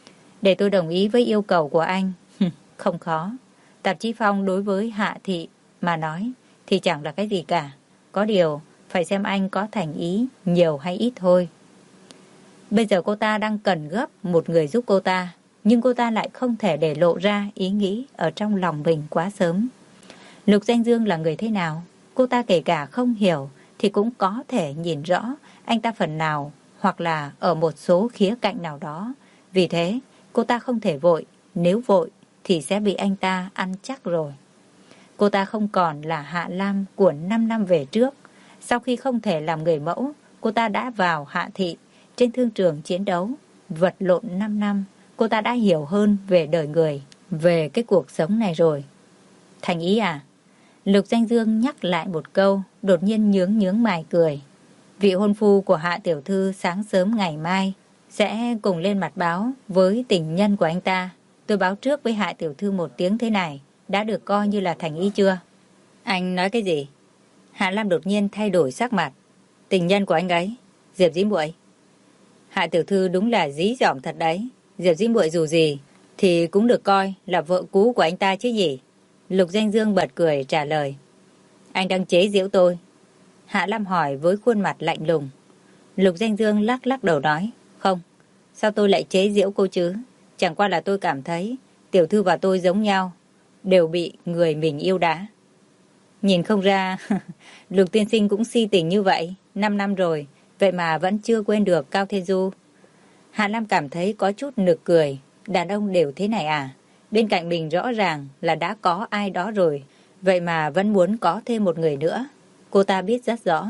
Để tôi đồng ý với yêu cầu của anh. Không khó. Tạp chí Phong đối với Hạ Thị mà nói thì chẳng là cái gì cả. Có điều phải xem anh có thành ý nhiều hay ít thôi. Bây giờ cô ta đang cần gấp một người giúp cô ta, nhưng cô ta lại không thể để lộ ra ý nghĩ ở trong lòng mình quá sớm. Lục Danh Dương là người thế nào? Cô ta kể cả không hiểu thì cũng có thể nhìn rõ anh ta phần nào, hoặc là ở một số khía cạnh nào đó. Vì thế, cô ta không thể vội, nếu vội thì sẽ bị anh ta ăn chắc rồi. Cô ta không còn là Hạ Lam của 5 năm về trước. Sau khi không thể làm người mẫu, cô ta đã vào Hạ Thị, trên thương trường chiến đấu, vật lộn 5 năm. Cô ta đã hiểu hơn về đời người, về cái cuộc sống này rồi. Thành ý à? Lục Danh Dương nhắc lại một câu, đột nhiên nhướng mày cười. Vị hôn phu của Hạ tiểu thư sáng sớm ngày mai sẽ cùng lên mặt báo với tình nhân của anh ta. Tôi báo trước với Hạ tiểu thư một tiếng thế này, đã được coi như là thành ý chưa? Anh nói cái gì? Hạ Lam đột nhiên thay đổi sắc mặt. Tình nhân của anh ấy, Diệp Dĩ Muội. Hạ tiểu thư đúng là dí dỏm thật đấy. Diệp Dĩ Muội dù gì thì cũng được coi là vợ cũ của anh ta chứ gì? Lục Danh Dương bật cười trả lời. Anh đang chế giễu tôi? Hạ Lam hỏi với khuôn mặt lạnh lùng. Lục Danh Dương lắc lắc đầu nói. Không, sao tôi lại chế giễu cô chứ? Chẳng qua là tôi cảm thấy tiểu thư và tôi giống nhau, đều bị người mình yêu đá. Nhìn không ra, Lục tiên sinh cũng si tình như vậy. 5 năm rồi, vậy mà vẫn chưa quên được Cao Thiên Du. Hạ Lam cảm thấy có chút nực cười. Đàn ông đều thế này à? Bên cạnh mình rõ ràng là đã có ai đó rồi, vậy mà vẫn muốn có thêm một người nữa. Cô ta biết rất rõ,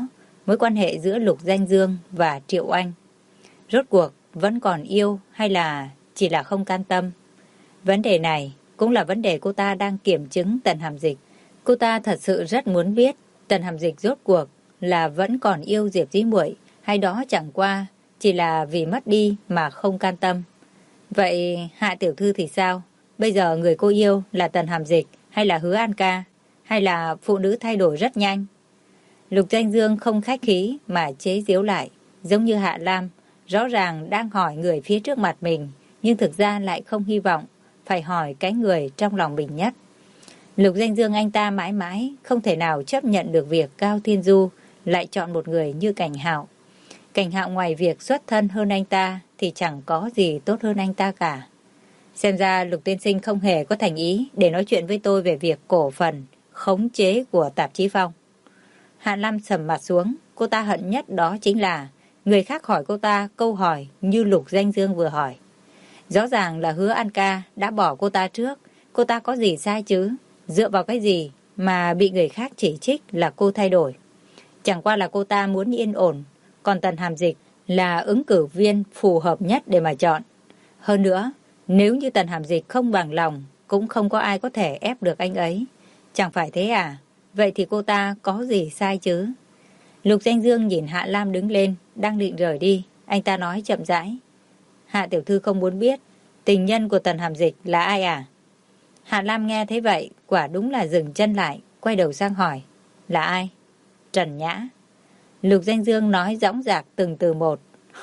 mối quan hệ giữa Lục Danh Dương và Triệu Anh. Rốt cuộc vẫn còn yêu hay là chỉ là không can tâm? Vấn đề này cũng là vấn đề cô ta đang kiểm chứng Tần Hàm Dịch. Cô ta thật sự rất muốn biết Tần Hàm Dịch rốt cuộc là vẫn còn yêu Diệp Dĩ Muội hay đó chẳng qua chỉ là vì mất đi mà không can tâm. Vậy Hạ tiểu thư thì sao? Bây giờ người cô yêu là Tần Hàm Dịch hay là Hứa An Ca, hay là phụ nữ thay đổi rất nhanh? Lục Danh Dương không khách khí mà chế giễu lại, giống như Hạ Lam rõ ràng đang hỏi người phía trước mặt mình, nhưng thực ra lại không hy vọng phải hỏi cái người trong lòng mình nhất. Lục Danh Dương anh ta mãi mãi không thể nào chấp nhận được việc Cao Thiên Du lại chọn một người như Cảnh Hạo. Cảnh Hạo ngoài việc xuất thân hơn anh ta thì chẳng có gì tốt hơn anh ta cả. Xem ra Lục tiên sinh không hề có thành ý để nói chuyện với tôi về việc cổ phần khống chế của tạp chí Phong. Hạ Lam sầm mặt xuống, cô ta hận nhất đó chính là người khác hỏi cô ta câu hỏi như Lục Danh Dương vừa hỏi. Rõ ràng là Hứa An Ca đã bỏ cô ta trước, cô ta có gì sai chứ? Dựa vào cái gì mà bị người khác chỉ trích là cô thay đổi? Chẳng qua là cô ta muốn yên ổn, còn Tần Hàm Dịch là ứng cử viên phù hợp nhất để mà chọn. Hơn nữa, nếu như Tần Hàm Dịch không bằng lòng, cũng không có ai có thể ép được anh ấy. Chẳng phải thế à? Vậy thì cô ta có gì sai chứ? Lục Danh Dương nhìn Hạ Lam đứng lên, đang định rời đi. Anh ta nói chậm rãi. Hạ tiểu thư không muốn biết tình nhân của Tần Hàm Dịch là ai à? Hạ Lam nghe thấy vậy, quả đúng là dừng chân lại, quay đầu sang hỏi. Là ai? Trần Nhã. Lục Danh Dương nói dõng dạc từng từ một.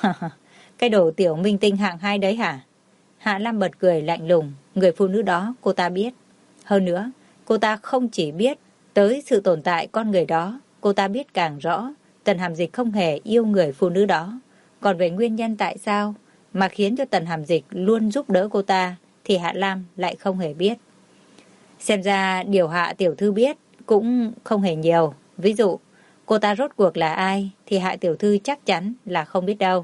Cái đồ tiểu minh tinh hạng 2 đấy hả? Hạ Lam bật cười lạnh lùng. Người phụ nữ đó cô ta biết. Hơn nữa, cô ta không chỉ biết tới sự tồn tại con người đó, cô ta biết càng rõ Tần Hàm Dịch không hề yêu người phụ nữ đó. Còn về nguyên nhân tại sao mà khiến cho Tần Hàm Dịch luôn giúp đỡ cô ta thì Hạ Lam lại không hề biết. Xem ra điều Hạ tiểu thư biết cũng không hề nhiều. Ví dụ, cô ta rốt cuộc là ai thì Hạ tiểu thư chắc chắn là không biết đâu.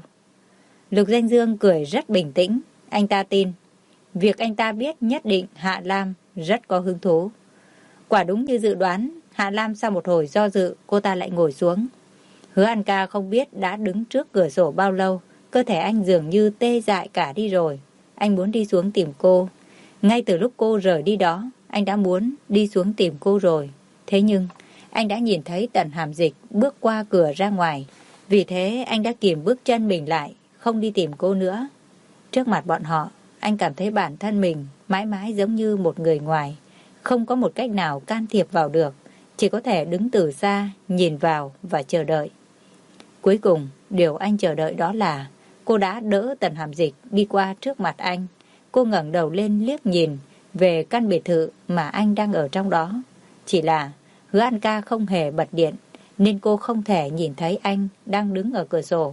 Lục Danh Dương cười rất bình tĩnh. Anh ta tin việc anh ta biết nhất định Hạ Lam rất có hứng thú. Quả đúng như dự đoán, Hạ Lam sau một hồi do dự, cô ta lại ngồi xuống. Hứa An Ca không biết đã đứng trước cửa sổ bao lâu, cơ thể anh dường như tê dại cả đi rồi. Anh muốn đi xuống tìm cô. Ngay từ lúc cô rời đi đó, anh đã muốn đi xuống tìm cô rồi. Thế nhưng, anh đã nhìn thấy Tần Hàm Dịch bước qua cửa ra ngoài. Vì thế anh đã kìm bước chân mình lại, không đi tìm cô nữa. Trước mặt bọn họ, anh cảm thấy bản thân mình mãi mãi giống như một người ngoài, không có một cách nào can thiệp vào được, chỉ có thể đứng từ xa, nhìn vào và chờ đợi. Cuối cùng, điều anh chờ đợi đó là cô đã đỡ Tần Hàm Dịch đi qua trước mặt anh. Cô ngẩng đầu lên liếc nhìn về căn biệt thự mà anh đang ở trong đó. Chỉ là Hứa An Ca không hề bật điện, nên cô không thể nhìn thấy anh đang đứng ở cửa sổ.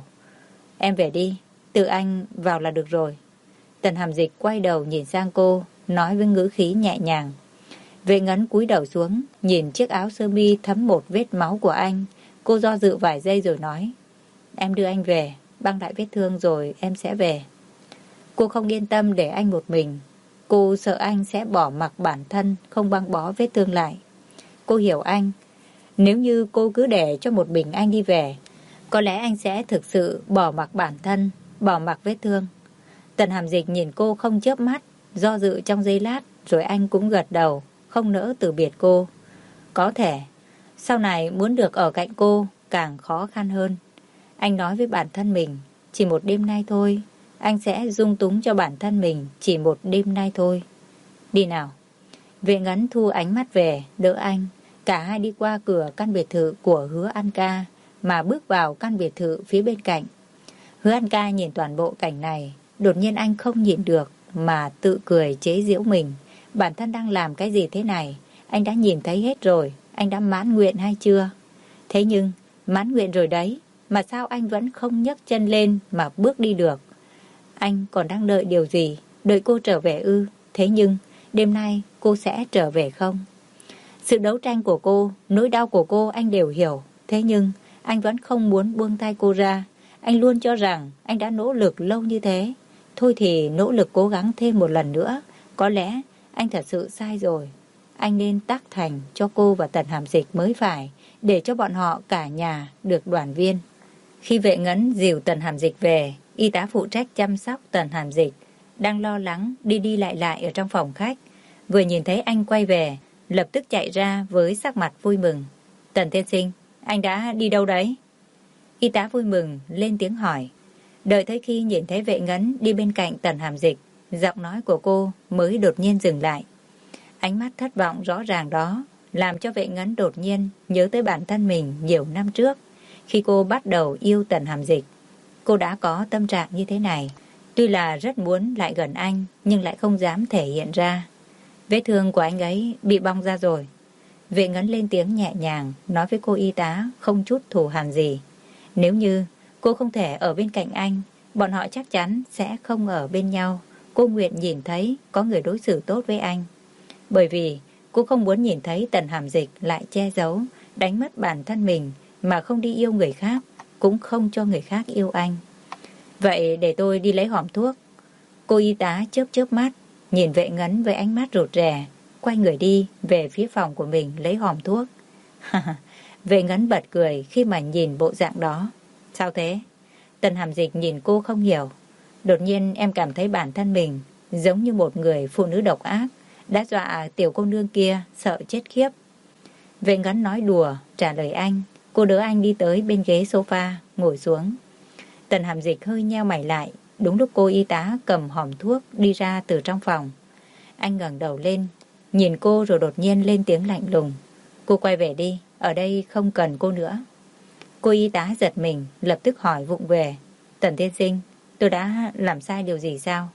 Em về đi, tự anh vào là được rồi. Tần Hàm Dịch quay đầu nhìn sang cô, nói với ngữ khí nhẹ nhàng. Vệ Ngấn cúi đầu xuống, nhìn chiếc áo sơ mi thấm một vết máu của anh. Cô do dự vài giây rồi nói. Em đưa anh về, băng lại vết thương rồi em sẽ về. Cô không yên tâm để anh một mình. Cô sợ anh sẽ bỏ mặc bản thân, không băng bó vết thương lại. Cô hiểu anh. Nếu như cô cứ để cho một mình anh đi về, có lẽ anh sẽ thực sự bỏ mặc bản thân, bỏ mặc vết thương. Tần Hàm Dịch nhìn cô không chớp mắt, do dự trong giây lát, rồi anh cũng gật đầu, không nỡ từ biệt cô. Có thể, sau này muốn được ở cạnh cô càng khó khăn hơn. Anh nói với bản thân mình, chỉ một đêm nay thôi, anh sẽ dung túng cho bản thân mình chỉ một đêm nay thôi. Đi nào. Vệ Ngấn thu ánh mắt về, đỡ anh. Cả hai đi qua cửa căn biệt thự của Hứa An Ca, mà bước vào căn biệt thự phía bên cạnh. Hứa An Ca nhìn toàn bộ cảnh này, đột nhiên anh không nhịn được mà tự cười chế giễu mình. Bản thân đang làm cái gì thế này? Anh đã nhìn thấy hết rồi, anh đã mãn nguyện hay chưa? Thế nhưng, mãn nguyện rồi đấy, mà sao anh vẫn không nhấc chân lên mà bước đi được? Anh còn đang đợi điều gì? Đợi cô trở về ư? Thế nhưng, đêm nay cô sẽ trở về không? Sự đấu tranh của cô, nỗi đau của cô anh đều hiểu. Thế nhưng, anh vẫn không muốn buông tay cô ra. Anh luôn cho rằng anh đã nỗ lực lâu như thế. Thôi thì nỗ lực cố gắng thêm một lần nữa. Có lẽ anh thật sự sai rồi. anh nên tác thành cho cô và Tần Hàm Dịch mới phải, để cho bọn họ cả nhà được đoàn viên. Khi Vệ Ngấn dìu Tần Hàm Dịch về, y tá phụ trách chăm sóc Tần Hàm Dịch đang lo lắng đi đi lại lại ở trong phòng khách. Vừa nhìn thấy anh quay về, lập tức chạy ra với sắc mặt vui mừng. Tần tiên sinh, anh đã đi đâu đấy? Y tá vui mừng lên tiếng hỏi. Đợi tới khi nhìn thấy Vệ Ngấn đi bên cạnh Tần Hàm Dịch, giọng nói của cô mới đột nhiên dừng lại. Ánh mắt thất vọng rõ ràng đó làm cho Vệ Ngấn đột nhiên nhớ tới bản thân mình nhiều năm trước. Khi cô bắt đầu yêu Tần Hàm Dịch, cô đã có tâm trạng như thế này. Tuy là rất muốn lại gần anh, nhưng lại không dám thể hiện ra. Vết thương của anh ấy bị bong ra rồi. Vệ Ngấn lên tiếng nhẹ nhàng, nói với cô y tá không chút thù hằn gì. Nếu như cô không thể ở bên cạnh anh, bọn họ chắc chắn sẽ không ở bên nhau. Cô nguyện nhìn thấy có người đối xử tốt với anh. Bởi vì cô không muốn nhìn thấy Tần Hàm Dịch lại che giấu, đánh mất bản thân mình mà không đi yêu người khác, cũng không cho người khác yêu anh. Vậy để tôi đi lấy hòm thuốc. Cô y tá chớp chớp mắt, nhìn Vệ Ngấn với ánh mắt rụt rè, quay người đi về phía phòng của mình lấy hòm thuốc. Vệ Ngấn bật cười khi mà nhìn bộ dạng đó. Sao thế? Tần Hàm Dịch nhìn cô không hiểu. Đột nhiên em cảm thấy bản thân mình giống như một người phụ nữ độc ác, đã dọa tiểu cô nương kia sợ chết khiếp. Vệ Ngấn nói đùa trả lời anh. Cô đỡ anh đi tới bên ghế sofa ngồi xuống. Tần Hàm Dịch hơi nheo mày lại. Đúng lúc cô y tá cầm hòm thuốc đi ra từ trong phòng. Anh ngẩng đầu lên, nhìn cô rồi đột nhiên lên tiếng lạnh lùng. Cô quay về đi, ở đây không cần cô nữa. Cô y tá giật mình, lập tức hỏi vụng về. Tần tiên sinh, tôi đã làm sai điều gì sao?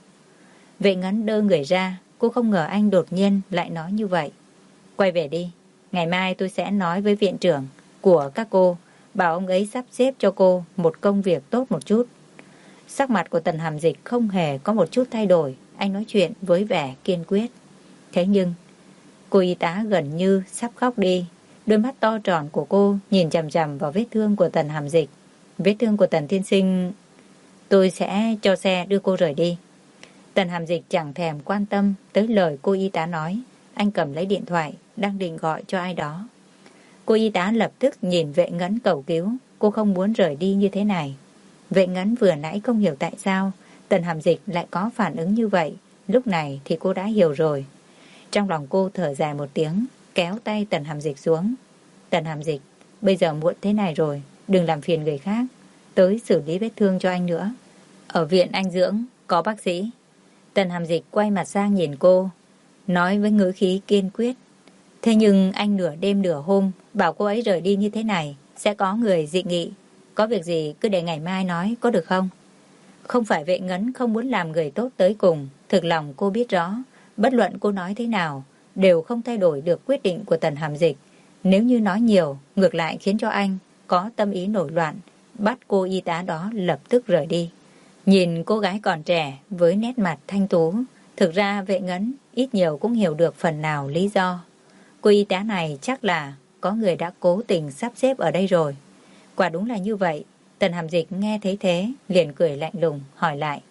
Vệ Ngấn đơ người ra. Cô không ngờ anh đột nhiên lại nói như vậy. Quay về đi, ngày mai tôi sẽ nói với viện trưởng của các cô, bảo ông ấy sắp xếp cho cô một công việc tốt một chút. Sắc mặt của Tần Hàm Dịch không hề có một chút thay đổi. Anh nói chuyện với vẻ kiên quyết. Thế nhưng cô y tá gần như sắp khóc đi. Đôi mắt to tròn của cô nhìn chằm chằm vào vết thương của Tần Hàm Dịch. Vết thương của Tần tiên sinh, tôi sẽ cho xe đưa cô rời đi. Tần Hàm Dịch chẳng thèm quan tâm tới lời cô y tá nói. Anh cầm lấy điện thoại, đang định gọi cho ai đó. Cô y tá lập tức nhìn Vệ Ngấn cầu cứu. Cô không muốn rời đi như thế này. Vệ Ngấn vừa nãy không hiểu tại sao Tần Hàm Dịch lại có phản ứng như vậy. Lúc này thì cô đã hiểu rồi. Trong lòng cô thở dài một tiếng, kéo tay Tần Hàm Dịch xuống. Tần Hàm Dịch, bây giờ muộn thế này rồi, đừng làm phiền người khác, tới xử lý vết thương cho anh nữa. Ở viện anh dưỡng có bác sĩ. Tần Hàm Dịch quay mặt sang nhìn cô, nói với ngữ khí kiên quyết. Thế nhưng anh nửa đêm nửa hôm bảo cô ấy rời đi như thế này, sẽ có người dị nghị. Có việc gì cứ để ngày mai nói, có được không? Không phải Vệ Ngấn không muốn làm người tốt tới cùng. Thực lòng cô biết rõ, bất luận cô nói thế nào đều không thay đổi được quyết định của Tần Hàm Dịch. Nếu như nói nhiều, ngược lại khiến cho anh có tâm ý nổi loạn, bắt cô y tá đó lập tức rời đi. Nhìn cô gái còn trẻ với nét mặt thanh tú, thực ra Vệ Ngấn ít nhiều cũng hiểu được phần nào lý do. Cô y tá này chắc là có người đã cố tình sắp xếp ở đây rồi. Quả đúng là như vậy. Tần Hàm Dịch nghe thấy thế liền cười lạnh lùng hỏi lại.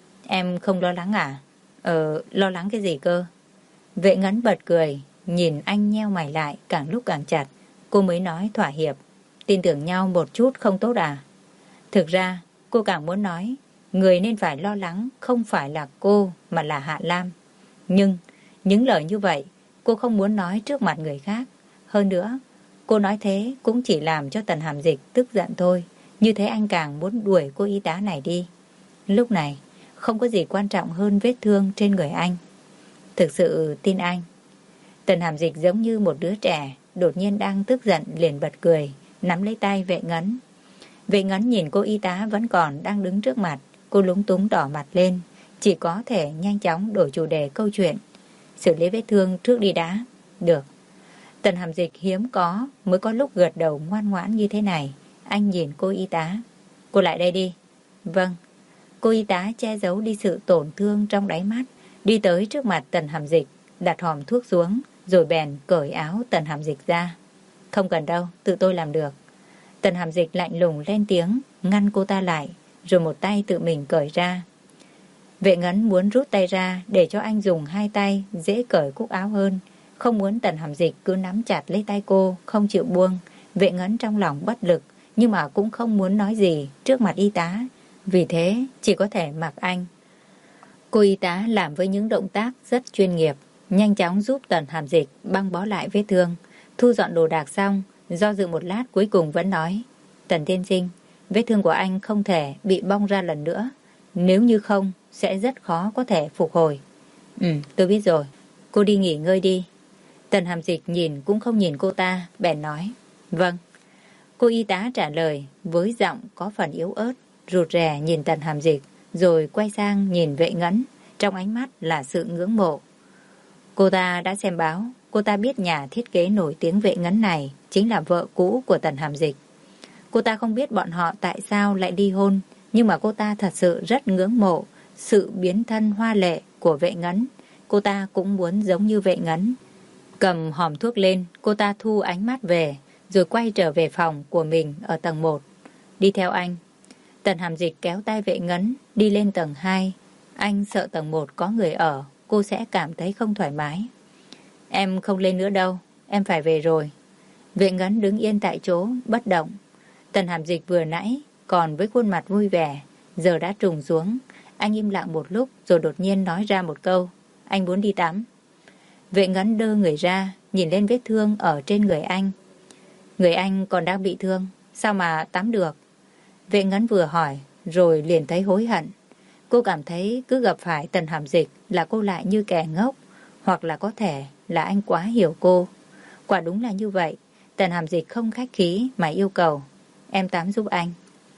Em không lo lắng à? Lo lắng cái gì cơ? Vệ Ngấn bật cười, nhìn anh nheo mày lại càng lúc càng chặt. Cô mới nói thỏa hiệp. Tin tưởng nhau một chút không tốt à? Thực ra cô càng muốn nói người nên phải lo lắng không phải là cô mà là Hạ Lam. Nhưng những lời như vậy cô không muốn nói trước mặt người khác. Hơn nữa cô nói thế cũng chỉ làm cho Tần Hàm Dịch tức giận thôi. Như thế anh càng muốn đuổi cô y tá này đi. Lúc này không có gì quan trọng hơn vết thương trên người anh. Thực sự tin anh. Tần Hàm Dịch giống như một đứa trẻ đột nhiên đang tức giận liền bật cười, nắm lấy tay Vệ Ngấn. Vệ Ngấn nhìn cô y tá vẫn còn đang đứng trước mặt. Cô lúng túng đỏ mặt lên, chỉ có thể nhanh chóng đổi chủ đề câu chuyện. Xử lý vết thương trước đi đã. Được. Tần Hàm Dịch hiếm có mới có lúc gật đầu ngoan ngoãn như thế này. Anh nhìn cô y tá. Cô lại đây đi. Vâng. Cô y tá che giấu đi sự tổn thương trong đáy mắt, đi tới trước mặt Tần Hàm Dịch, đặt hòm thuốc xuống, rồi bèn cởi áo Tần Hàm Dịch ra. Không cần đâu, tự tôi làm được. Tần Hàm Dịch lạnh lùng lên tiếng, ngăn cô ta lại, rồi một tay tự mình cởi ra. Vệ Ngấn muốn rút tay ra để cho anh dùng hai tay dễ cởi cúc áo hơn, Không muốn Tần Hàm Dịch cứ nắm chặt lấy tay cô, không chịu buông. Vệ Ngấn trong lòng bất lực, nhưng mà cũng không muốn nói gì trước mặt y tá. Vì thế chỉ có thể mặc anh. Cô y tá làm với những động tác rất chuyên nghiệp, nhanh chóng giúp Tần Hàm Dịch băng bó lại vết thương. Thu dọn đồ đạc xong, do dự một lát cuối cùng vẫn nói: Tần tiên sinh, vết thương của anh không thể bị bong ra lần nữa. Nếu như không, sẽ rất khó có thể phục hồi. Tôi biết rồi. Cô đi nghỉ ngơi đi. Tần Hàm Dịch nhìn cũng không nhìn cô ta, bèn nói: Vâng. Cô y tá trả lời với giọng có phần yếu ớt, rụt rè nhìn Tần Hàm Dịch, rồi quay sang nhìn Vệ Ngấn, trong ánh mắt là sự ngưỡng mộ. Cô ta đã xem báo, cô ta biết nhà thiết kế nổi tiếng Vệ Ngấn này chính là vợ cũ của Tần Hàm Dịch. Cô ta không biết bọn họ tại sao lại ly hôn, nhưng mà cô ta thật sự rất ngưỡng mộ sự biến thân hoa lệ của Vệ Ngấn. Cô ta cũng muốn giống như Vệ Ngấn. Cầm hòm thuốc lên, cô ta thu ánh mắt về, rồi quay trở về phòng của mình ở tầng 1. Đi theo anh. Tần Hàm Dịch kéo tay Vệ Ngấn đi lên tầng 2. Anh sợ tầng 1 có người ở, cô sẽ cảm thấy không thoải mái. Em không lên nữa đâu, em phải về rồi. Vệ Ngấn đứng yên tại chỗ, bất động. Tần Hàm Dịch vừa nãy còn với khuôn mặt vui vẻ, giờ đã trùng xuống. Anh im lặng một lúc rồi đột nhiên nói ra một câu: Anh muốn đi tắm. Vệ Ngấn đơ người ra, nhìn lên vết thương ở trên người anh. Người anh còn đang bị thương, sao mà tắm được? Vệ Ngấn vừa hỏi rồi liền thấy hối hận. Cô cảm thấy cứ gặp phải Tần Hàm Dịch là cô lại như kẻ ngốc, hoặc là có thể là anh quá hiểu cô. Quả đúng là như vậy. Tần Hàm Dịch không khách khí mà yêu cầu: Em tắm giúp anh.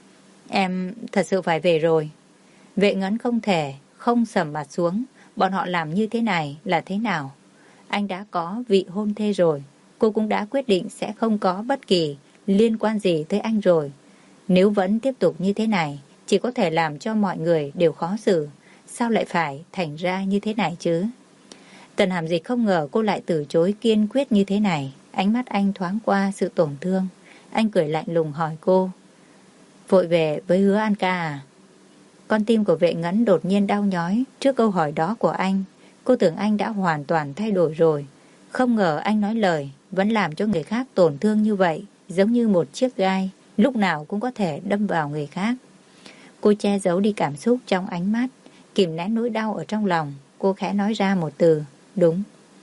Em thật sự phải về rồi. Vệ Ngấn không thể không sầm mặt xuống. Bọn họ làm như thế này là thế nào? Anh đã có vị hôn thê rồi. Cô cũng đã quyết định sẽ không có bất kỳ liên quan gì tới anh rồi. Nếu vẫn tiếp tục như thế này, chỉ có thể làm cho mọi người đều khó xử. Sao lại phải thành ra như thế này chứ? Tần Hàm Dịch không ngờ cô lại từ chối kiên quyết như thế này. Ánh mắt anh thoáng qua sự tổn thương. Anh cười lạnh lùng hỏi cô: Vội về với Hứa An ca à? Con tim của Vệ Ngấn đột nhiên đau nhói trước câu hỏi đó của anh. Cô tưởng anh đã hoàn toàn thay đổi rồi. Không ngờ anh nói lời vẫn làm cho người khác tổn thương như vậy, giống như một chiếc gai, lúc nào cũng có thể đâm vào người khác. Cô che giấu đi cảm xúc trong ánh mắt, kìm nén nỗi đau ở trong lòng. Cô khẽ nói ra một từ: Đúng.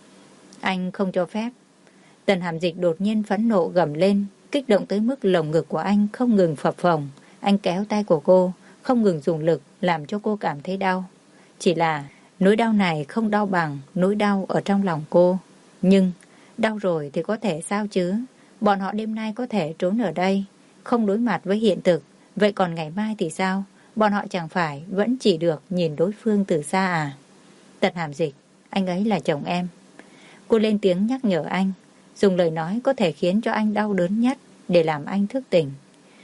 Anh không cho phép. Tần Hàm Dịch đột nhiên phẫn nộ gầm lên, kích động tới mức lồng ngực của anh không ngừng phập phồng. Anh kéo tay của cô, không ngừng dùng lực làm cho cô cảm thấy đau. Chỉ là nỗi đau này không đau bằng nỗi đau ở trong lòng cô. Nhưng đau rồi thì có thể sao chứ? Bọn họ đêm nay có thể trốn ở đây, không đối mặt với hiện thực. Vậy còn ngày mai thì sao? Bọn họ chẳng phải vẫn chỉ được nhìn đối phương từ xa à? Tần Hàm Dịch, anh ấy là chồng em. Cô lên tiếng nhắc nhở anh, dùng lời nói có thể khiến cho anh đau đớn nhất để làm anh thức tỉnh.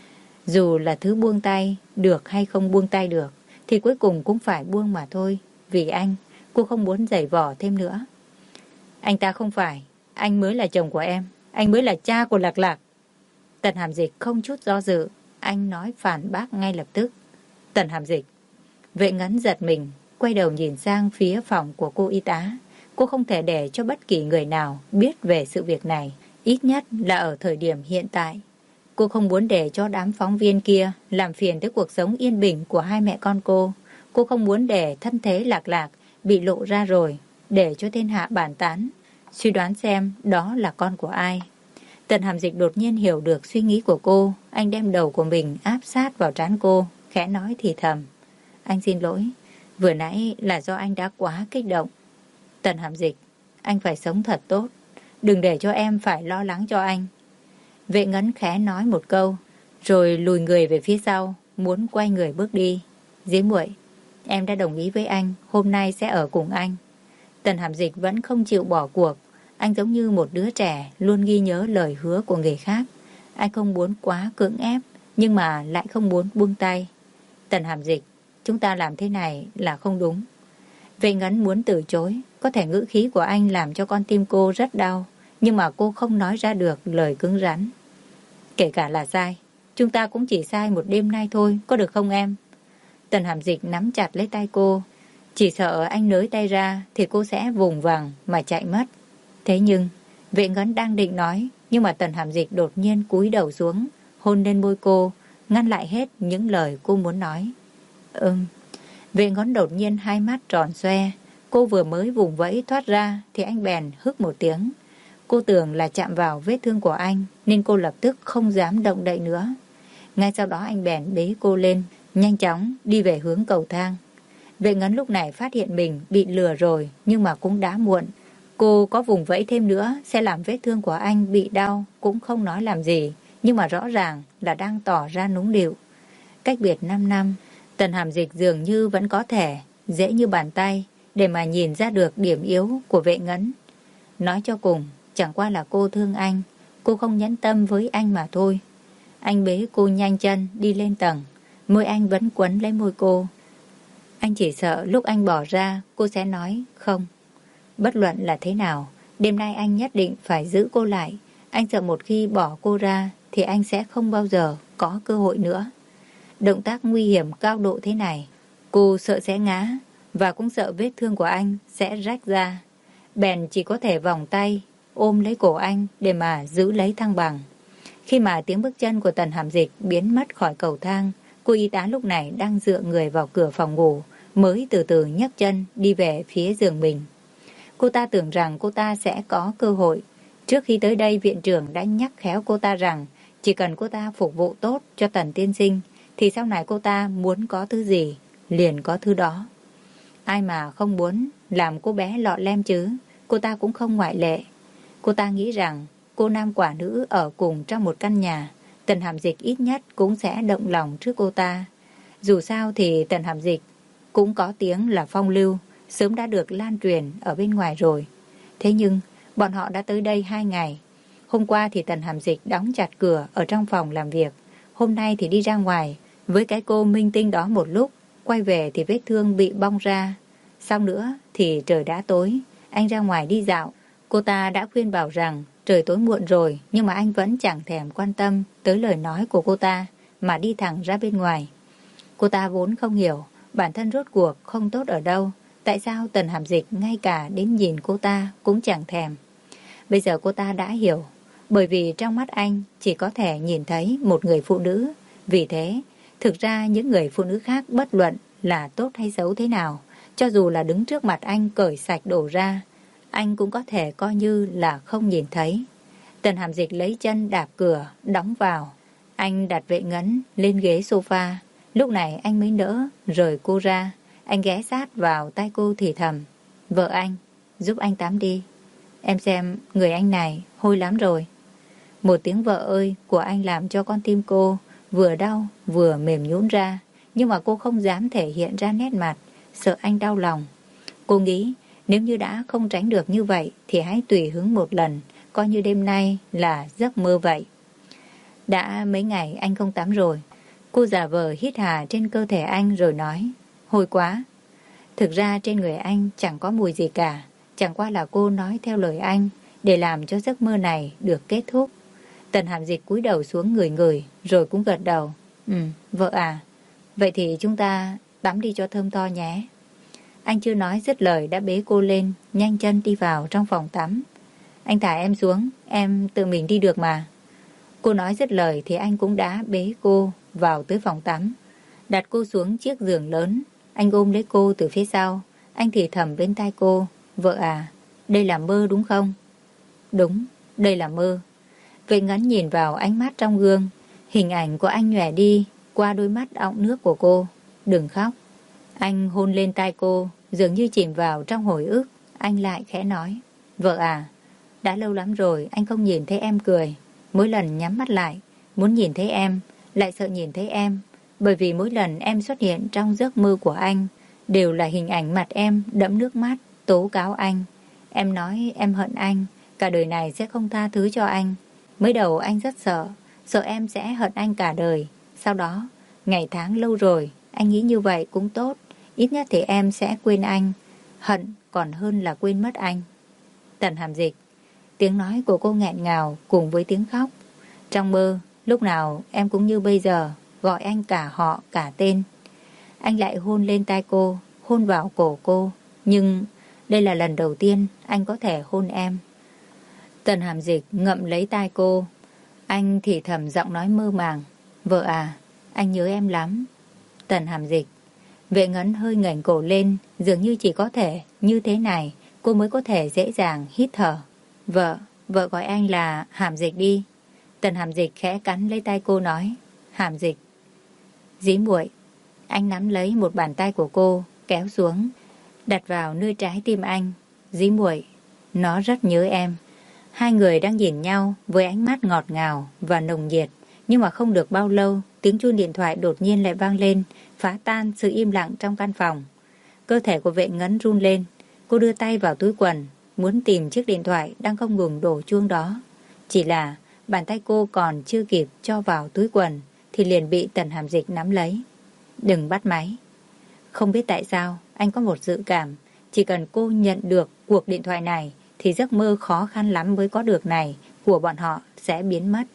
Dù là thứ buông tay được hay không buông tay được, thì cuối cùng cũng phải buông mà thôi. Vì anh, cô không muốn giày vò thêm nữa. Anh ta không phải, anh mới là chồng của em. Anh mới là cha của Lạc Lạc. Tần Hàm Dịch không chút do dự, anh nói phản bác ngay lập tức. Tần Hàm Dịch. Vệ Ngấn giật mình, quay đầu nhìn sang phía phòng của cô y tá. Cô không thể để cho bất kỳ người nào biết về sự việc này, ít nhất là ở thời điểm hiện tại. Cô không muốn để cho đám phóng viên kia làm phiền tới cuộc sống yên bình của hai mẹ con cô. Cô không muốn để thân thế Lạc Lạc bị lộ ra rồi, để cho thiên hạ bàn tán, suy đoán xem đó là con của ai. Tần Hàm Dịch đột nhiên hiểu được suy nghĩ của cô. Anh đem đầu của mình áp sát vào trán cô, khẽ nói thì thầm: Anh xin lỗi, vừa nãy là do anh đã quá kích động. Tần Hàm Dịch, anh phải sống thật tốt, đừng để cho em phải lo lắng cho anh. Vệ Ngấn khẽ nói một câu, rồi lùi người về phía sau, muốn quay người bước đi. Diễm muội, em đã đồng ý với anh, hôm nay sẽ ở cùng anh. Tần Hàm Dịch vẫn không chịu bỏ cuộc. Anh giống như một đứa trẻ luôn ghi nhớ lời hứa của người khác. Anh không muốn quá cưỡng ép, nhưng mà lại không muốn buông tay. Tần Hàm Dịch, chúng ta làm thế này là không đúng. Vệ Ngấn muốn từ chối, có thể ngữ khí của anh làm cho con tim cô rất đau, nhưng mà cô không nói ra được lời cứng rắn. Kể cả là sai, chúng ta cũng chỉ sai một đêm nay thôi, có được không em? Tần Hàm Dịch nắm chặt lấy tay cô, chỉ sợ anh nới tay ra thì cô sẽ vùng vằng mà chạy mất. Thế nhưng, Vệ Ngấn đang định nói, nhưng mà Tần Hàm Dịch đột nhiên cúi đầu xuống, hôn lên môi cô, ngăn lại hết những lời cô muốn nói. Vệ Ngấn đột nhiên hai mắt tròn xoe, cô vừa mới vùng vẫy thoát ra thì anh bèn hức một tiếng. Cô tưởng là chạm vào vết thương của anh nên cô lập tức không dám động đậy nữa. Ngay sau đó anh bèn bế cô lên, nhanh chóng đi về hướng cầu thang. Vệ Ngấn lúc này phát hiện mình bị lừa rồi, nhưng mà cũng đã muộn. Cô có vùng vẫy thêm nữa sẽ làm vết thương của anh bị đau, cũng không nói làm gì, nhưng mà rõ ràng là đang tỏ ra nũng nịu. Cách biệt 5 năm, Tần Hàm Dịch dường như vẫn có thể dễ như bàn tay để mà nhìn ra được điểm yếu của Vệ Ngấn. Nói cho cùng, chẳng qua là cô thương anh, cô không nhẫn tâm với anh mà thôi. Anh bế cô nhanh chân đi lên tầng, môi anh vẫn quấn lấy môi cô. Anh chỉ sợ lúc anh bỏ ra cô sẽ nói không. Bất luận là thế nào, đêm nay anh nhất định phải giữ cô lại. Anh sợ một khi bỏ cô ra thì anh sẽ không bao giờ có cơ hội nữa. Động tác nguy hiểm cao độ thế này, cô sợ sẽ ngã và cũng sợ vết thương của anh sẽ rách ra. Bèn chỉ có thể vòng tay ôm lấy cổ anh để mà giữ lấy thăng bằng. Khi mà tiếng bước chân của Tần Hàm Dịch biến mất khỏi cầu thang, cô y tá lúc này đang dựa người vào cửa phòng ngủ, mới từ từ nhấc chân đi về phía giường mình. Cô ta tưởng rằng cô ta sẽ có cơ hội. Trước khi tới đây, viện trưởng đã nhắc khéo cô ta rằng chỉ cần cô ta phục vụ tốt cho Tần tiên sinh thì sau này cô ta muốn có thứ gì liền có thứ đó. Ai mà không muốn làm cô bé lọ lem chứ, cô ta cũng không ngoại lệ. Cô ta nghĩ rằng cô nam quả nữ ở cùng trong một căn nhà, Tần Hàm Dịch ít nhất cũng sẽ động lòng trước cô ta. Dù sao thì Tần Hàm Dịch cũng có tiếng là phong lưu, sớm đã được lan truyền ở bên ngoài rồi. Thế nhưng bọn họ đã tới đây 2 ngày. Hôm qua thì Tần Hàm Dịch đóng chặt cửa ở trong phòng làm việc. Hôm nay thì đi ra ngoài với cái cô minh tinh đó một lúc. Quay về thì vết thương bị bong ra. Sau nữa thì trời đã tối. Anh ra ngoài đi dạo. Cô ta đã khuyên bảo rằng trời tối muộn rồi, nhưng mà anh vẫn chẳng thèm quan tâm tới lời nói của cô ta mà đi thẳng ra bên ngoài. Cô ta vốn không hiểu bản thân rốt cuộc không tốt ở đâu. Tại sao Tần Hàm Dịch ngay cả đến nhìn cô ta cũng chẳng thèm. Bây giờ cô ta đã hiểu. Bởi vì trong mắt anh chỉ có thể nhìn thấy một người phụ nữ. Vì thế, thực ra những người phụ nữ khác bất luận là tốt hay xấu thế nào, cho dù là đứng trước mặt anh cởi sạch đổ ra, anh cũng có thể coi như là không nhìn thấy. Tần Hàm Dịch lấy chân đạp cửa, đóng vào. Anh đặt Vệ Ngấn lên ghế sofa. Lúc này anh mới đỡ rời cô ra. Anh ghé sát vào tai cô thì thầm: "Vợ anh, giúp anh tắm đi. Em xem người anh này hôi lắm rồi." Một tiếng "vợ ơi" của anh làm cho con tim cô vừa đau vừa mềm nhũn ra. Nhưng mà cô không dám thể hiện ra nét mặt, sợ anh đau lòng. Cô nghĩ nếu như đã không tránh được như vậy thì hãy tùy hứng một lần, coi như đêm nay là giấc mơ vậy. Đã mấy ngày anh không tắm rồi. Cô giả vờ hít hà trên cơ thể anh rồi nói: "Hôi quá." Thực ra trên người anh chẳng có mùi gì cả. Chẳng qua là cô nói theo lời anh để làm cho giấc mơ này được kết thúc. Tần Hàm Dịch cúi đầu xuống ngửi ngửi rồi cũng gật đầu: "Vợ à, vậy thì chúng ta tắm đi cho thơm tho nhé." Anh chưa nói dứt lời đã bế cô lên, nhanh chân đi vào trong phòng tắm. "Anh thả em xuống, em tự mình đi được mà." Cô nói dứt lời thì anh cũng đã bế cô vào tới phòng tắm, đặt cô xuống chiếc giường lớn. Anh ôm lấy cô từ phía sau. Anh thì thầm bên tai cô: "Vợ à, đây là mơ đúng không?" "Đúng, đây là mơ." Vệ Ngấn nhìn vào ánh mắt trong gương. Hình ảnh của anh nhòe đi qua đôi mắt đọng nước của cô. "Đừng khóc." Anh hôn lên tai cô, dường như chìm vào trong hồi ức. Anh lại khẽ nói: "Vợ à, đã lâu lắm rồi anh không nhìn thấy em cười. Mỗi lần nhắm mắt lại muốn nhìn thấy em, lại sợ nhìn thấy em. Bởi vì mỗi lần em xuất hiện trong giấc mơ của anh đều là hình ảnh mặt em đẫm nước mắt tố cáo anh. Em nói em hận anh, cả đời này sẽ không tha thứ cho anh. Mới đầu anh rất sợ, sợ em sẽ hận anh cả đời. Sau đó, ngày tháng lâu rồi, anh nghĩ như vậy cũng tốt. Ít nhất thì em sẽ quên anh. Hận còn hơn là quên mất anh." Tần Hàm Dịch. Tiếng nói của cô nghẹn ngào cùng với tiếng khóc. "Trong mơ, lúc nào em cũng như bây giờ, gọi anh cả họ cả tên." Anh lại hôn lên tai cô, hôn vào cổ cô. "Nhưng đây là lần đầu tiên anh có thể hôn em." Tần Hàm Dịch ngậm lấy tai cô. Anh thì thầm giọng nói mơ màng. Vợ à, anh nhớ em lắm. Tần Hàm Dịch. Vệ Ngấn hơi ngẩng cổ lên, dường như chỉ có thể như thế này cô mới có thể dễ dàng hít thở. Vợ gọi anh là Hàm Dịch đi. Tần Hàm Dịch khẽ cắn lấy tay cô nói. Hàm Dịch. Dí muội. Anh nắm lấy một bàn tay của cô, kéo xuống, đặt vào nơi trái tim anh. Dí muội, nó rất nhớ em. Hai người đang nhìn nhau với ánh mắt ngọt ngào và nồng nhiệt, nhưng mà không được bao lâu, tiếng chuông điện thoại đột nhiên lại vang lên, phá tan sự im lặng trong căn phòng. Cơ thể của Vệ Ngấn run lên, cô đưa tay vào túi quần, muốn tìm chiếc điện thoại đang không ngừng đổ chuông đó. Chỉ là bàn tay cô còn chưa kịp cho vào túi quần thì liền bị Tần Hàm Dịch nắm lấy. Đừng bắt máy. Không biết tại sao, anh có một dự cảm, chỉ cần cô nhận được cuộc điện thoại này thì giấc mơ khó khăn lắm mới có được này của bọn họ sẽ biến mất.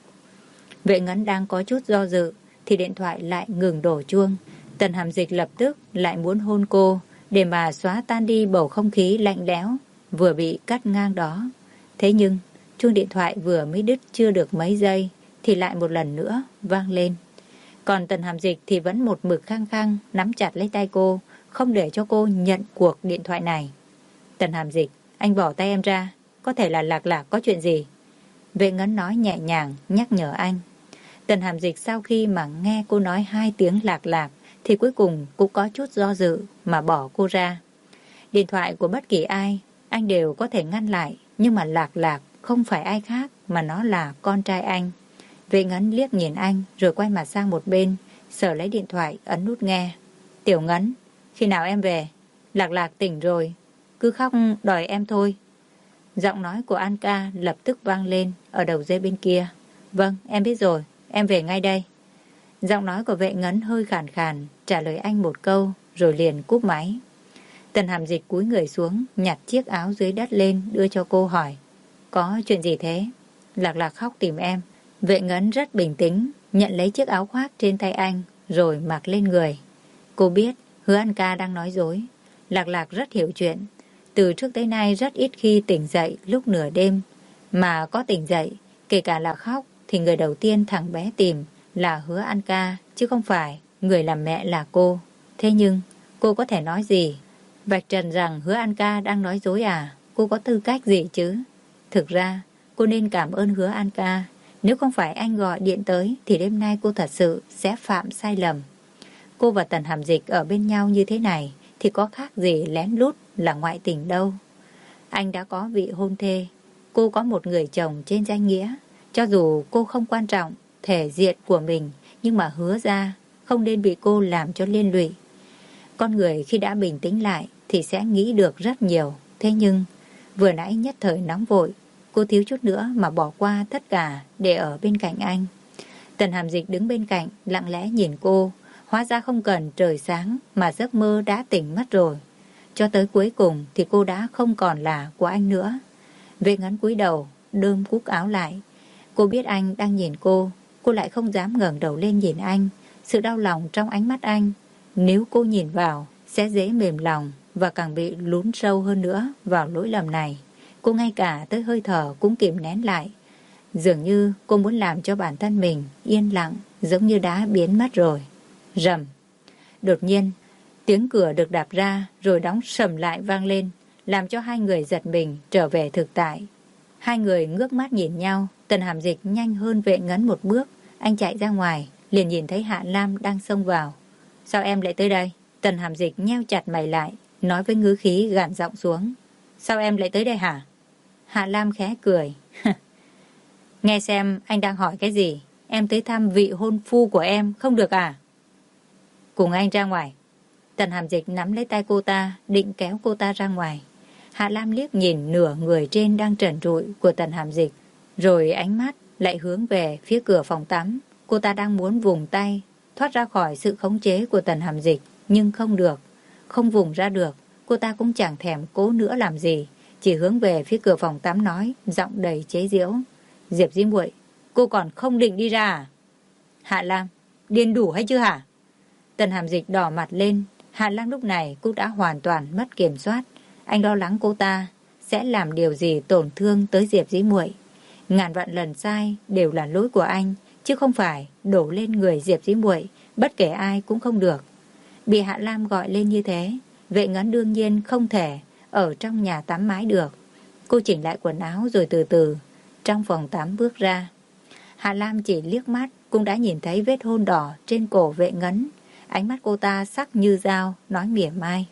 Vệ Ngấn đang có chút do dự thì điện thoại lại ngừng đổ chuông. Tần Hàm Dịch lập tức lại muốn hôn cô để mà xóa tan đi bầu không khí lạnh lẽo vừa bị cắt ngang đó. Thế nhưng chuông điện thoại vừa mới đứt chưa được mấy giây thì lại một lần nữa vang lên. Còn Tần Hàm Dịch thì vẫn một mực khăng khăng nắm chặt lấy tay cô, không để cho cô nhận cuộc điện thoại này. Tần Hàm Dịch, anh bỏ tay em ra, có thể là Lạc Lạc có chuyện gì? Vệ Ngấn nói nhẹ nhàng nhắc nhở anh. Tần Hàm Dịch sau khi mà nghe cô nói 2 tiếng Lạc Lạc thì cuối cùng cũng có chút do dự mà bỏ cô ra. Điện thoại của bất kỳ ai anh đều có thể ngăn lại, nhưng mà Lạc Lạc không phải ai khác mà nó là con trai anh. Vệ Ngấn liếc nhìn anh rồi quay mặt sang một bên, sờ lấy điện thoại ấn nút nghe. Tiểu Ngấn, khi nào em về? Lạc Lạc tỉnh rồi, cứ khóc đòi em thôi. Giọng nói của An Ca lập tức vang lên ở đầu dây bên kia. Vâng, em biết rồi, em về ngay đây. Giọng nói của Vệ Ngấn hơi khàn khàn trả lời anh một câu rồi liền cúp máy. Tần Hàm Dịch cúi người xuống, nhặt chiếc áo dưới đất lên đưa cho cô hỏi. Có chuyện gì thế? Lạc Lạc khóc tìm em. Vệ Ngấn rất bình tĩnh, nhận lấy chiếc áo khoác trên tay anh rồi mặc lên người. Cô biết Hứa An Ca đang nói dối. Lạc Lạc rất hiểu chuyện. Từ trước tới nay rất ít khi tỉnh dậy lúc nửa đêm. Mà có tỉnh dậy, kể cả là khóc, thì người đầu tiên thằng bé tìm là Hứa An Ca, chứ không phải người làm mẹ là cô. Thế nhưng cô có thể nói gì? Vạch trần rằng Hứa An Ca đang nói dối à? Cô có tư cách gì chứ? Thực ra cô nên cảm ơn Hứa An Ca. Nếu không phải anh gọi điện tới thì đêm nay cô thật sự sẽ phạm sai lầm. Cô và Tần Hàm Dịch ở bên nhau như thế này thì có khác gì lén lút là ngoại tình đâu. Anh đã có vị hôn thê, cô có một người chồng trên danh nghĩa. Cho dù cô không quan trọng thể diện của mình, nhưng mà hứa ra không nên bị cô làm cho liên lụy. Con người khi đã bình tĩnh lại thì sẽ nghĩ được rất nhiều. Thế nhưng vừa nãy nhất thời nóng vội, cô thiếu chút nữa mà bỏ qua tất cả để ở bên cạnh anh. Tần Hàm Dịch đứng bên cạnh lặng lẽ nhìn cô. Hóa ra không cần trời sáng mà giấc mơ đã tỉnh mất rồi. Cho tới cuối cùng thì cô đã không còn là của anh nữa. Vệ Ngấn cúi đầu đơm cúc áo lại. Cô biết anh đang nhìn cô lại không dám ngẩng đầu lên nhìn anh. Sự đau lòng trong ánh mắt anh, nếu cô nhìn vào sẽ dễ mềm lòng và càng bị lún sâu hơn nữa vào lỗi lầm này. Cô ngay cả tới hơi thở cũng kìm nén lại. Dường như cô muốn làm cho bản thân mình yên lặng, giống như đã biến mất rồi. Rầm. Đột nhiên, tiếng cửa được đạp ra rồi đóng sầm lại vang lên, làm cho hai người giật mình trở về thực tại. Hai người ngước mắt nhìn nhau. Tần Hàm Dịch nhanh hơn Vệ Ngấn một bước. Anh chạy ra ngoài, liền nhìn thấy Hạ Lam đang xông vào. Sao em lại tới đây? Tần Hàm Dịch nheo chặt mày lại, nói với ngữ khí gằn giọng xuống. Sao em lại tới đây hả? Hạ Lam khẽ cười. Nghe xem anh đang hỏi cái gì? Em tới thăm vị hôn phu của em không được à? Cùng anh ra ngoài. Tần Hàm Dịch nắm lấy tay cô ta, định kéo cô ta ra ngoài. Hạ Lam liếc nhìn nửa người trên đang trần trụi của Tần Hàm Dịch, rồi ánh mắt lại hướng về phía cửa phòng tắm. Cô ta đang muốn vùng tay thoát ra khỏi sự khống chế của Tần Hàm Dịch, nhưng không được. Không vùng ra được, cô ta cũng chẳng thèm cố nữa làm gì, chỉ hướng về phía cửa phòng tắm nói, giọng đầy chế giễu. Diệp Dĩ Muội, cô còn không định đi ra à? Hạ Lam, điên đủ hay chưa hả? Tần Hàm Dịch đỏ mặt lên. Hạ Lam lúc này cũng đã hoàn toàn mất kiểm soát. Anh lo lắng cô ta sẽ làm điều gì tổn thương tới Diệp Dĩ Muội. Ngàn vạn lần sai đều là lỗi của anh, chứ không phải đổ lên người Diệp Dĩ Muội, bất kể ai cũng không được. Bị Hạ Lam gọi lên như thế, Vệ Ngấn đương nhiên không thể ở trong nhà tắm mãi được. Cô chỉnh lại quần áo rồi từ từ trong phòng tắm bước ra. Hạ Lam chỉ liếc mắt cũng đã nhìn thấy vết hôn đỏ trên cổ Vệ Ngấn. Ánh mắt cô ta sắc như dao, nói mỉa mai.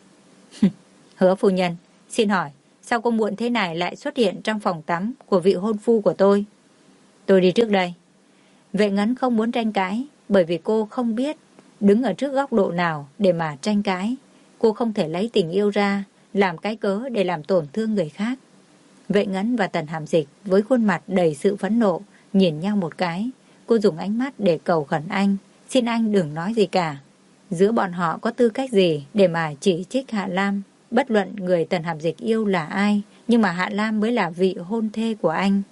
Hứa phu nhân, xin hỏi, sao cô muộn thế này lại xuất hiện trong phòng tắm của vị hôn phu của tôi? Tôi đi trước đây. Vệ Ngấn không muốn tranh cãi, bởi vì cô không biết đứng ở trước góc độ nào để mà tranh cãi. Cô không thể lấy tình yêu ra làm cái cớ để làm tổn thương người khác. Vệ Ngấn và Tần Hàm Dịch với khuôn mặt đầy sự phẫn nộ nhìn nhau một cái. Cô dùng ánh mắt để cầu khẩn anh, xin anh đừng nói gì cả. Giữa bọn họ có tư cách gì để mà chỉ trích Hạ Lam? Bất luận người Tần Hàm Dịch yêu là ai, nhưng mà Hạ Lam mới là vị hôn thê của anh.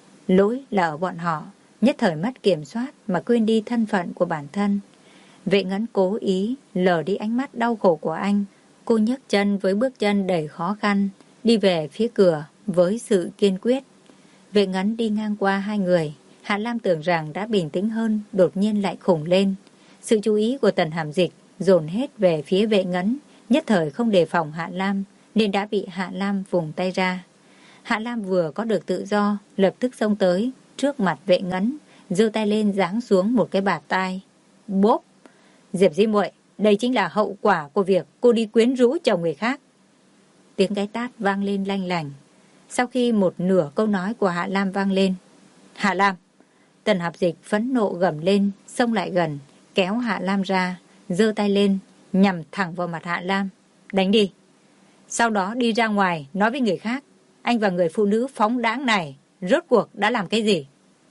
Lỗi là ở bọn họ, nhất thời mất kiểm soát mà quên đi thân phận của bản thân. Vệ Ngấn cố ý lờ đi ánh mắt đau khổ của anh. Cô nhấc chân với bước chân đầy khó khăn, đi về phía cửa với sự kiên quyết. Vệ Ngấn đi ngang qua hai người. Hạ Lam tưởng rằng đã bình tĩnh hơn, đột nhiên lại khủng lên. Sự chú ý của Tần Hàm Dịch dồn hết về phía Vệ Ngấn, nhất thời không đề phòng Hạ Lam nên đã bị Hạ Lam vùng tay ra. Hạ Lam vừa có được tự do, lập tức xông tới trước mặt Vệ Ngấn, giơ tay lên giáng xuống một cái bạt tai. Bốp! Diệp Dĩ Muội, đây chính là hậu quả của việc cô đi quyến rũ chồng người khác. Tiếng cái tát vang lên lanh lảnh. Sau khi một nửa câu nói của Hạ Lam vang lên, Hạ Lam! Tần Hàm Dịch phẫn nộ gầm lên, xông lại gần, kéo Hạ Lam ra, giơ tay lên, nhằm thẳng vào mặt Hạ Lam. Đánh đi! Sau đó đi ra ngoài nói với người khác, anh và người phụ nữ phóng đãng này rốt cuộc đã làm cái gì?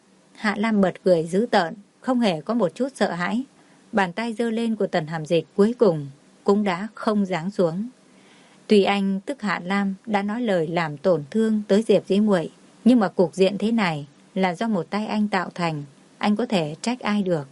Hạ Lam bật cười dữ tợn, không hề có một chút sợ hãi. Bàn tay giơ lên của Tần Hàm Dịch cuối cùng cũng đã không giáng xuống. Tuy anh tức Hạ Lam đã nói lời làm tổn thương tới Diệp Dĩ Muội, nhưng mà cục diện thế này là do một tay anh tạo thành, anh có thể trách ai được.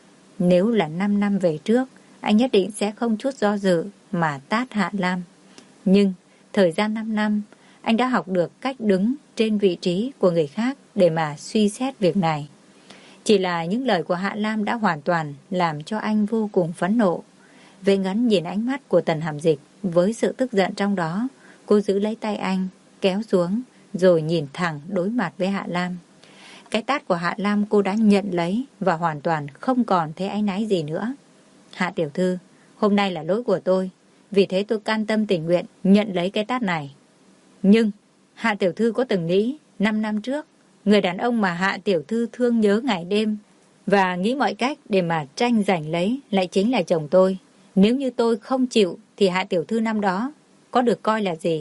Nếu là 5 năm về trước, anh nhất định sẽ không chút do dự mà tát Hạ Lam. Nhưng thời gian 5 năm, anh đã học được cách đứng trên vị trí của người khác để mà suy xét việc này. Chỉ là những lời của Hạ Lam đã hoàn toàn làm cho anh vô cùng phẫn nộ. Vệ Ngấn nhìn ánh mắt của Tần Hàm Dịch với sự tức giận trong đó. Cô giữ lấy tay anh, kéo xuống, rồi nhìn thẳng đối mặt với Hạ Lam. Cái tát của Hạ Lam cô đã nhận lấy và hoàn toàn không còn thấy áy náy gì nữa. Hạ tiểu thư, hôm nay là lỗi của tôi, vì thế tôi can tâm tình nguyện nhận lấy cái tát này. Nhưng Hạ tiểu thư có từng nghĩ 5 năm trước, người đàn ông mà Hạ tiểu thư thương nhớ ngày đêm và nghĩ mọi cách để mà tranh giành lấy lại chính là chồng tôi. Nếu như tôi không chịu thì Hạ tiểu thư năm đó có được coi là gì?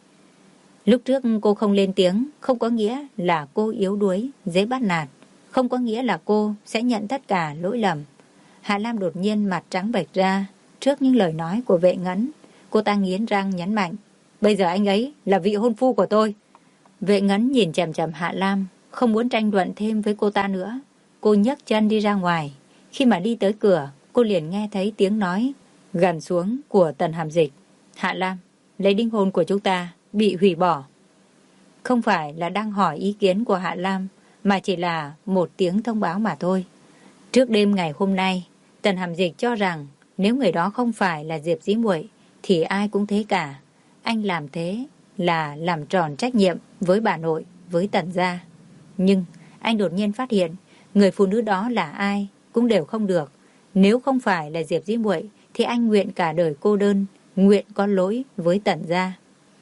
Lúc trước cô không lên tiếng, không có nghĩa là cô yếu đuối, dễ bắt nạt, không có nghĩa là cô sẽ nhận tất cả lỗi lầm. Hạ Lam đột nhiên mặt trắng bệch ra trước những lời nói của Vệ Ngấn. Cô ta nghiến răng nhấn mạnh, bây giờ anh ấy là vị hôn phu của tôi. Vệ Ngấn nhìn chằm chằm Hạ Lam, không muốn tranh luận thêm với cô ta nữa. Cô nhấc chân đi ra ngoài. Khi mà đi tới cửa, cô liền nghe thấy tiếng nói gần xuống của Tần Hàm Dịch. Hạ Lam, lễ đính hôn của chúng ta bị hủy bỏ. Không phải là đang hỏi ý kiến của Hạ Lam, mà chỉ là một tiếng thông báo mà thôi. Trước đêm ngày hôm nay, Tần Hàm Dịch cho rằng nếu người đó không phải là Diệp Dĩ Muội thì ai cũng thế cả. Anh làm thế là làm tròn trách nhiệm với bà nội, với Tần gia. Nhưng anh đột nhiên phát hiện người phụ nữ đó là ai cũng đều không được. Nếu không phải là Diệp Dĩ Muội thì anh nguyện cả đời cô đơn, nguyện có lỗi với Tần gia.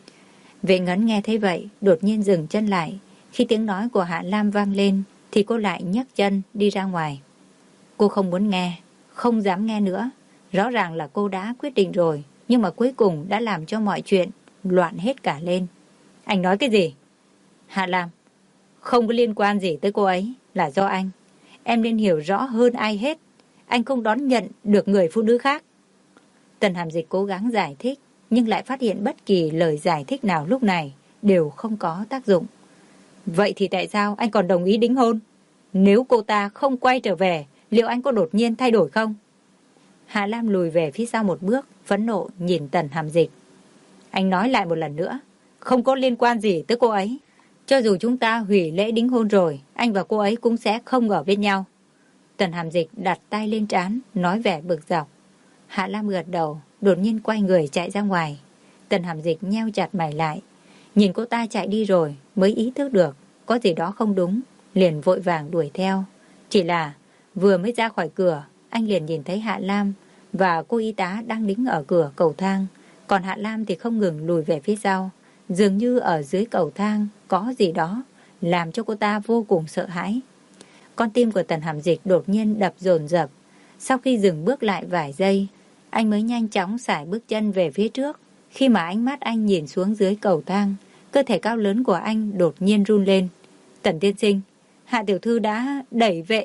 Vệ Ngấn nghe thấy vậy, đột nhiên dừng chân lại. Khi tiếng nói của Hạ Lam vang lên thì cô lại nhấc chân đi ra ngoài. Cô không muốn nghe, không dám nghe nữa. Rõ ràng là cô đã quyết định rồi, nhưng mà cuối cùng đã làm cho mọi chuyện loạn hết cả lên. Anh nói cái gì? Hạ Lam, không có liên quan gì tới cô ấy, là do anh. Em nên hiểu rõ hơn ai hết. Anh không đón nhận được người phụ nữ khác. Tần Hàm Dịch cố gắng giải thích, nhưng lại phát hiện bất kỳ lời giải thích nào lúc này đều không có tác dụng. Vậy thì tại sao anh còn đồng ý đính hôn? Nếu cô ta không quay trở về, liệu anh có đột nhiên thay đổi không? Hạ Lam lùi về phía sau một bước, phẫn nộ nhìn Tần Hàm Dịch. Anh nói lại một lần nữa, không có liên quan gì tới cô ấy. Cho dù chúng ta hủy lễ đính hôn rồi, anh và cô ấy cũng sẽ không ở bên nhau. Tần Hàm Dịch đặt tay lên trán, nói vẻ bực dọc. Hạ Lam gật đầu, đột nhiên quay người chạy ra ngoài. Tần Hàm Dịch nheo chặt mày lại. Nhìn cô ta chạy đi rồi mới ý thức được có gì đó không đúng, liền vội vàng đuổi theo. Chỉ là vừa mới ra khỏi cửa, anh liền nhìn thấy Hạ Lam và cô y tá đang đứng ở cửa cầu thang. Còn Hạ Lam thì không ngừng lùi về phía sau. Dường như ở dưới cầu thang có gì đó làm cho cô ta vô cùng sợ hãi. Con tim của Tần Hàm Dịch đột nhiên đập dồn dập. Sau khi dừng bước lại vài giây, anh mới nhanh chóng sải bước chân về phía trước. Khi mà ánh mắt anh nhìn xuống dưới cầu thang, cơ thể cao lớn của anh đột nhiên run lên. Tần tiên sinh, Hạ tiểu thư đã đẩy vệ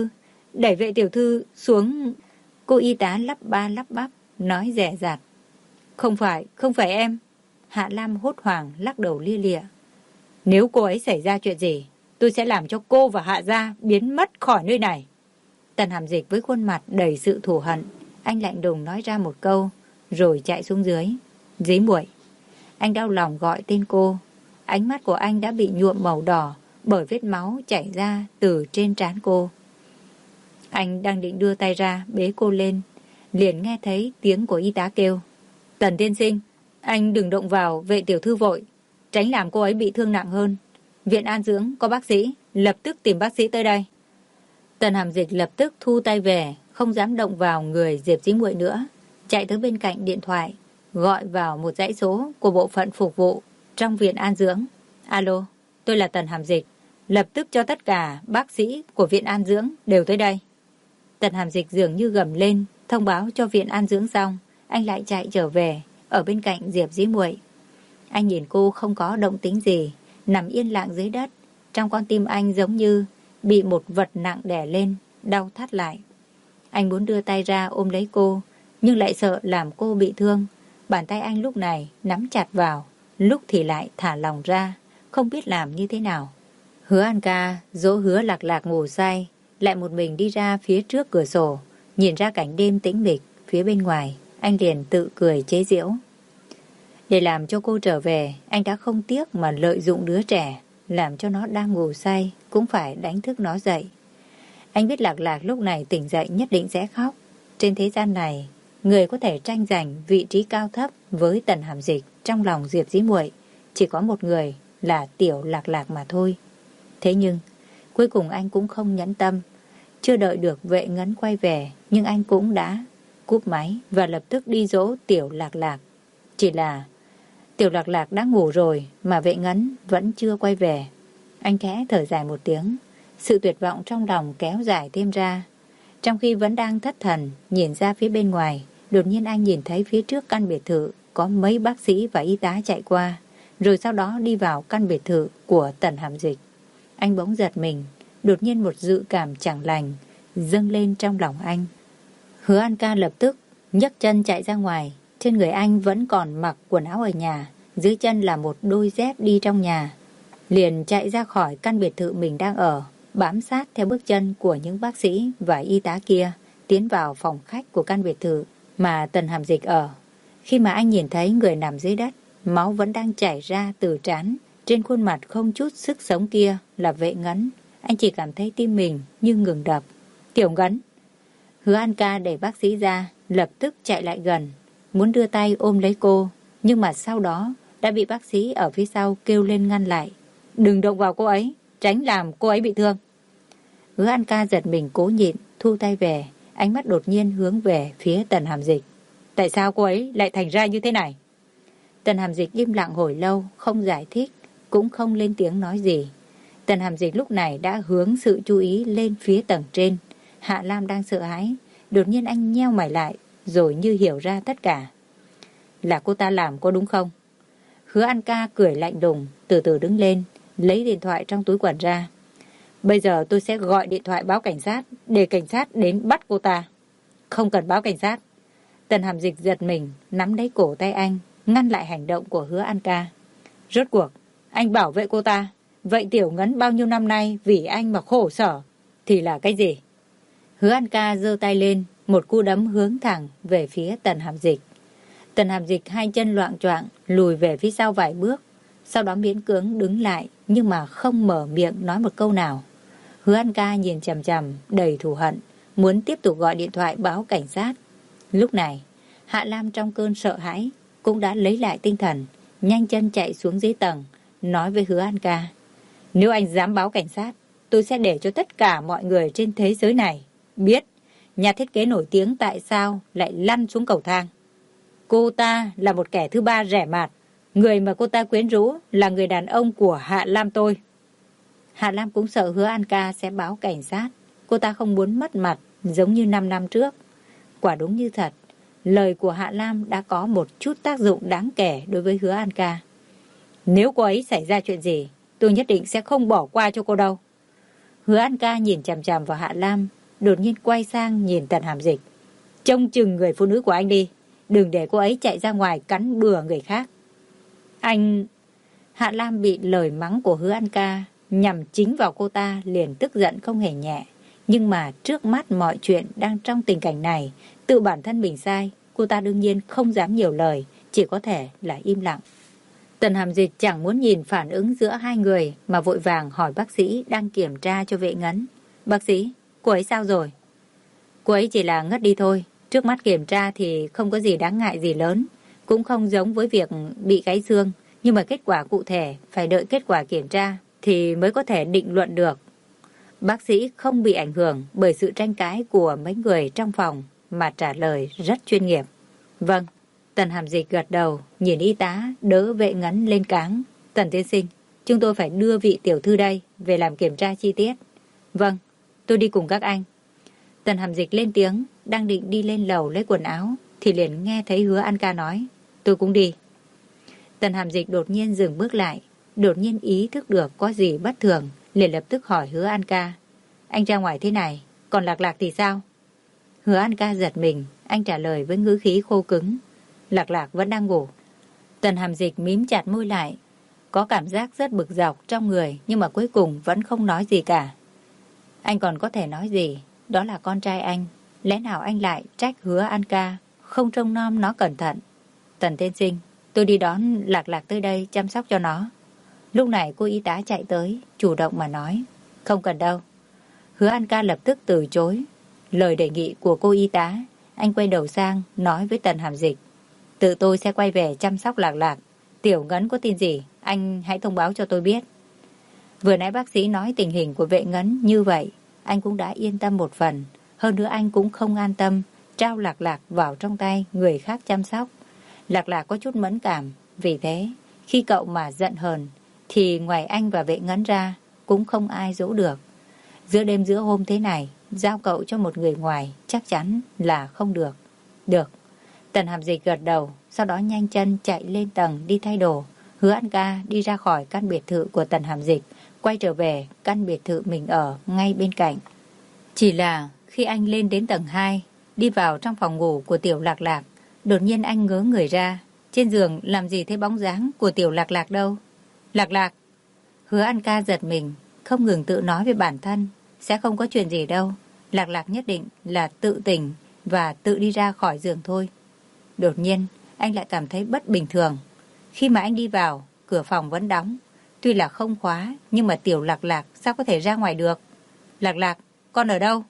tiểu thư xuống. Cô y tá lắp ba lắp bắp, nói dè dặt. Không phải em. Hạ Lam hốt hoảng lắc đầu lia lịa. Nếu cô ấy xảy ra chuyện gì, tôi sẽ làm cho cô và Hạ gia biến mất khỏi nơi này. Tần Hàm Dịch với khuôn mặt đầy sự thù hận, anh lạnh lùng nói ra một câu, rồi chạy xuống dưới. Dí muội. Anh đau lòng gọi tên cô. Ánh mắt của anh đã bị nhuộm màu đỏ bởi vết máu chảy ra từ trên trán cô. Anh đang định đưa tay ra bế cô lên, liền nghe thấy tiếng của y tá kêu. Tần tiên sinh, anh đừng động vào vệ tiểu thư vội, tránh làm cô ấy bị thương nặng hơn. Viện an dưỡng có bác sĩ, lập tức tìm bác sĩ tới đây. Tần Hàm Dịch lập tức thu tay về, không dám động vào người Diệp Dĩ Muội nữa, chạy tới bên cạnh điện thoại, gọi vào một dãy số của bộ phận phục vụ trong viện an dưỡng. Alo, tôi là Tần Hàm Dịch, lập tức cho tất cả bác sĩ của viện an dưỡng đều tới đây. Tần Hàm Dịch dường như gầm lên, thông báo cho viện an dưỡng xong, anh lại chạy trở về, ở bên cạnh Diệp Dĩ Muội. Anh nhìn cô không có động tĩnh gì, nằm yên lặng dưới đất. Trong con tim anh giống như bị một vật nặng đè lên, đau thắt lại. Anh muốn đưa tay ra ôm lấy cô, nhưng lại sợ làm cô bị thương. Bàn tay anh lúc này nắm chặt vào, lúc thì lại thả lỏng ra, không biết làm như thế nào. Hứa An Ca dỗ Hứa Lạc Lạc ngủ say, lại một mình đi ra phía trước cửa sổ, nhìn ra cảnh đêm tĩnh mịch phía bên ngoài. Anh liền tự cười chế giễu. Để làm cho cô trở về, anh đã không tiếc mà lợi dụng đứa trẻ, làm cho nó đang ngủ say, cũng phải đánh thức nó dậy. Anh biết Lạc Lạc lúc này tỉnh dậy nhất định sẽ khóc. Trên thế gian này, người có thể tranh giành vị trí cao thấp với Tần Hàm Dịch trong lòng Diệp Dĩ Muội chỉ có một người, là tiểu Lạc Lạc mà thôi. Thế nhưng, cuối cùng anh cũng không nhẫn tâm. Chưa đợi được Vệ Ngấn quay về, nhưng anh cũng đã cúp máy và lập tức đi dỗ tiểu Lạc Lạc. Chỉ là tiểu Lạc Lạc đã ngủ rồi mà Vệ Ngấn vẫn chưa quay về. Anh khẽ thở dài một tiếng, sự tuyệt vọng trong lòng kéo dài thêm ra. Trong khi vẫn đang thất thần nhìn ra phía bên ngoài, đột nhiên anh nhìn thấy phía trước căn biệt thự có mấy bác sĩ và y tá chạy qua, rồi sau đó đi vào căn biệt thự của Tần Hàm Dịch. Anh bỗng giật mình, đột nhiên một dự cảm chẳng lành dâng lên trong lòng anh. Hứa An Ca lập tức nhấc chân chạy ra ngoài. Trên người anh vẫn còn mặc quần áo ở nhà, dưới chân là một đôi dép đi trong nhà. Liền chạy ra khỏi căn biệt thự mình đang ở, bám sát theo bước chân của những bác sĩ và y tá kia, tiến vào phòng khách của căn biệt thự mà Tần Hàm Dịch ở. Khi mà anh nhìn thấy người nằm dưới đất, máu vẫn đang chảy ra từ trán, trên khuôn mặt không chút sức sống kia là Vệ Ngấn, anh chỉ cảm thấy tim mình như ngừng đập. Tiểu Ngấn. Hứa An Ca đẩy bác sĩ ra, lập tức chạy lại gần, muốn đưa tay ôm lấy cô, nhưng mà sau đó đã bị bác sĩ ở phía sau kêu lên ngăn lại. Đừng động vào cô ấy, tránh làm cô ấy bị thương. Hứa An Ca giật mình cố nhịn, thu tay về, ánh mắt đột nhiên hướng về phía Tần Hàm Dịch. Tại sao cô ấy lại thành ra như thế này? Tần Hàm Dịch im lặng hồi lâu, không giải thích, cũng không lên tiếng nói gì. Tần Hàm Dịch lúc này đã hướng sự chú ý lên phía tầng trên. Hạ Lam đang sợ hãi, đột nhiên anh nheo mày lại, rồi như hiểu ra tất cả. Là cô ta làm có đúng không? Hứa An Ca cười lạnh lùng, từ từ đứng lên, lấy điện thoại trong túi quần ra. Bây giờ tôi sẽ gọi điện thoại báo cảnh sát, để cảnh sát đến bắt cô ta. Không cần báo cảnh sát. Tần Hàm Dịch giật mình, nắm lấy cổ tay anh, ngăn lại hành động của Hứa An Ca. Rốt cuộc, anh bảo vệ cô ta. Vậy Tiểu Ngấn bao nhiêu năm nay vì anh mà khổ sở, thì là cái gì? Hứa An Ca giơ tay lên, một cú đấm hướng thẳng về phía Tần Hàm Dịch. Tần Hàm Dịch hai chân loạng choạng lùi về phía sau vài bước, sau đó miễn cưỡng đứng lại nhưng mà không mở miệng nói một câu nào. Hứa An Ca nhìn chằm chằm đầy thù hận, muốn tiếp tục gọi điện thoại báo cảnh sát. Lúc này, Hạ Lam trong cơn sợ hãi cũng đã lấy lại tinh thần, nhanh chân chạy xuống dưới tầng, nói với Hứa An Ca: nếu anh dám báo cảnh sát, tôi sẽ để cho tất cả mọi người trên thế giới này biết nhà thiết kế nổi tiếng tại sao lại lăn xuống cầu thang. Cô ta là một kẻ thứ ba rẻ mạt. Người mà cô ta quyến rũ là người đàn ông của Hạ Lam tôi. Hạ Lam cũng sợ Hứa An Ca sẽ báo cảnh sát. Cô ta không muốn mất mặt giống như 5 năm trước. Quả đúng như thật, lời của Hạ Lam đã có một chút tác dụng đáng kể đối với Hứa An Ca. Nếu cô ấy xảy ra chuyện gì, tôi nhất định sẽ không bỏ qua cho cô đâu. Hứa An Ca nhìn chằm chằm vào Hạ Lam, đột nhiên quay sang nhìn Tần Hàm Dịch. Trông chừng người phụ nữ của anh đi, đừng để cô ấy chạy ra ngoài cắn bừa người khác. Anh... Hạ Lam bị lời mắng của Hứa An Ca nhằm chính vào cô ta liền tức giận không hề nhẹ. Nhưng mà trước mắt mọi chuyện đang trong tình cảnh này, tự bản thân mình sai, cô ta đương nhiên không dám nhiều lời, chỉ có thể là im lặng. Tần Hàm Dịch chẳng muốn nhìn phản ứng giữa hai người mà vội vàng hỏi bác sĩ đang kiểm tra cho Vệ Ngấn. Bác sĩ, cô ấy sao rồi? Cô ấy chỉ là ngất đi thôi. Trước mắt kiểm tra thì không có gì đáng ngại gì lớn. Cũng không giống với việc bị gãy xương. Nhưng mà kết quả cụ thể phải đợi kết quả kiểm tra thì mới có thể định luận được. Bác sĩ không bị ảnh hưởng bởi sự tranh cãi của mấy người trong phòng mà trả lời rất chuyên nghiệp. Vâng. Tần Hàm Dịch gật đầu, nhìn y tá đỡ Vệ Ngấn lên cáng. Tần tiên sinh, chúng tôi phải đưa vị tiểu thư đây về làm kiểm tra chi tiết. Vâng, tôi đi cùng các anh. Tần Hàm Dịch lên tiếng, đang định đi lên lầu lấy quần áo, thì liền nghe thấy Hứa An Ca nói, tôi cũng đi. Tần Hàm Dịch đột nhiên dừng bước lại, đột nhiên ý thức được có gì bất thường, liền lập tức hỏi Hứa An Ca, anh ra ngoài thế này, còn Lạc Lạc thì sao? Hứa An Ca giật mình, anh trả lời với ngữ khí khô cứng, Lạc Lạc vẫn đang ngủ. Tần Hàm Dịch mím chặt môi lại, có cảm giác rất bực dọc trong người, nhưng mà cuối cùng vẫn không nói gì cả. Anh còn có thể nói gì? Đó là con trai anh. Lẽ nào anh lại trách Hứa An Ca không trông nom nó cẩn thận? Tần tiên sinh, tôi đi đón Lạc Lạc tới đây chăm sóc cho nó. Lúc này cô y tá chạy tới, chủ động mà nói, không cần đâu. Hứa An Ca lập tức từ chối lời đề nghị của cô y tá. Anh quay đầu sang nói với Tần Hàm Dịch, tự tôi sẽ quay về chăm sóc Lạc Lạc. Tiểu Ngấn có tin gì, anh hãy thông báo cho tôi biết. Vừa nãy bác sĩ nói tình hình của Vệ Ngấn như vậy, anh cũng đã yên tâm một phần. Hơn nữa anh cũng không an tâm trao Lạc Lạc vào trong tay người khác chăm sóc. Lạc Lạc có chút mẫn cảm, vì thế khi cậu mà giận hờn thì ngoài anh và Vệ Ngấn ra cũng không ai dỗ được. Giữa đêm giữa hôm thế này, giao cậu cho một người ngoài chắc chắn là không được. Được. Tần Hàm Dịch gật đầu, sau đó nhanh chân chạy lên tầng đi thay đồ. Hứa An Ca đi ra khỏi căn biệt thự của Tần Hàm Dịch, quay trở về căn biệt thự mình ở ngay bên cạnh. Chỉ là khi anh lên đến tầng 2, đi vào trong phòng ngủ của Tiểu Lạc Lạc, đột nhiên anh ngớ người ra. Trên giường làm gì thấy bóng dáng của Tiểu Lạc Lạc đâu? Lạc Lạc! Hứa An Ca giật mình, không ngừng tự nói với bản thân, sẽ không có chuyện gì đâu. Lạc Lạc nhất định là tự tỉnh và tự đi ra khỏi giường thôi. Đột nhiên, anh lại cảm thấy bất bình thường. Khi mà anh đi vào, cửa phòng vẫn đóng. Tuy là không khóa, nhưng mà Tiểu Lạc Lạc sao có thể ra ngoài được? Lạc Lạc, con ở đâu?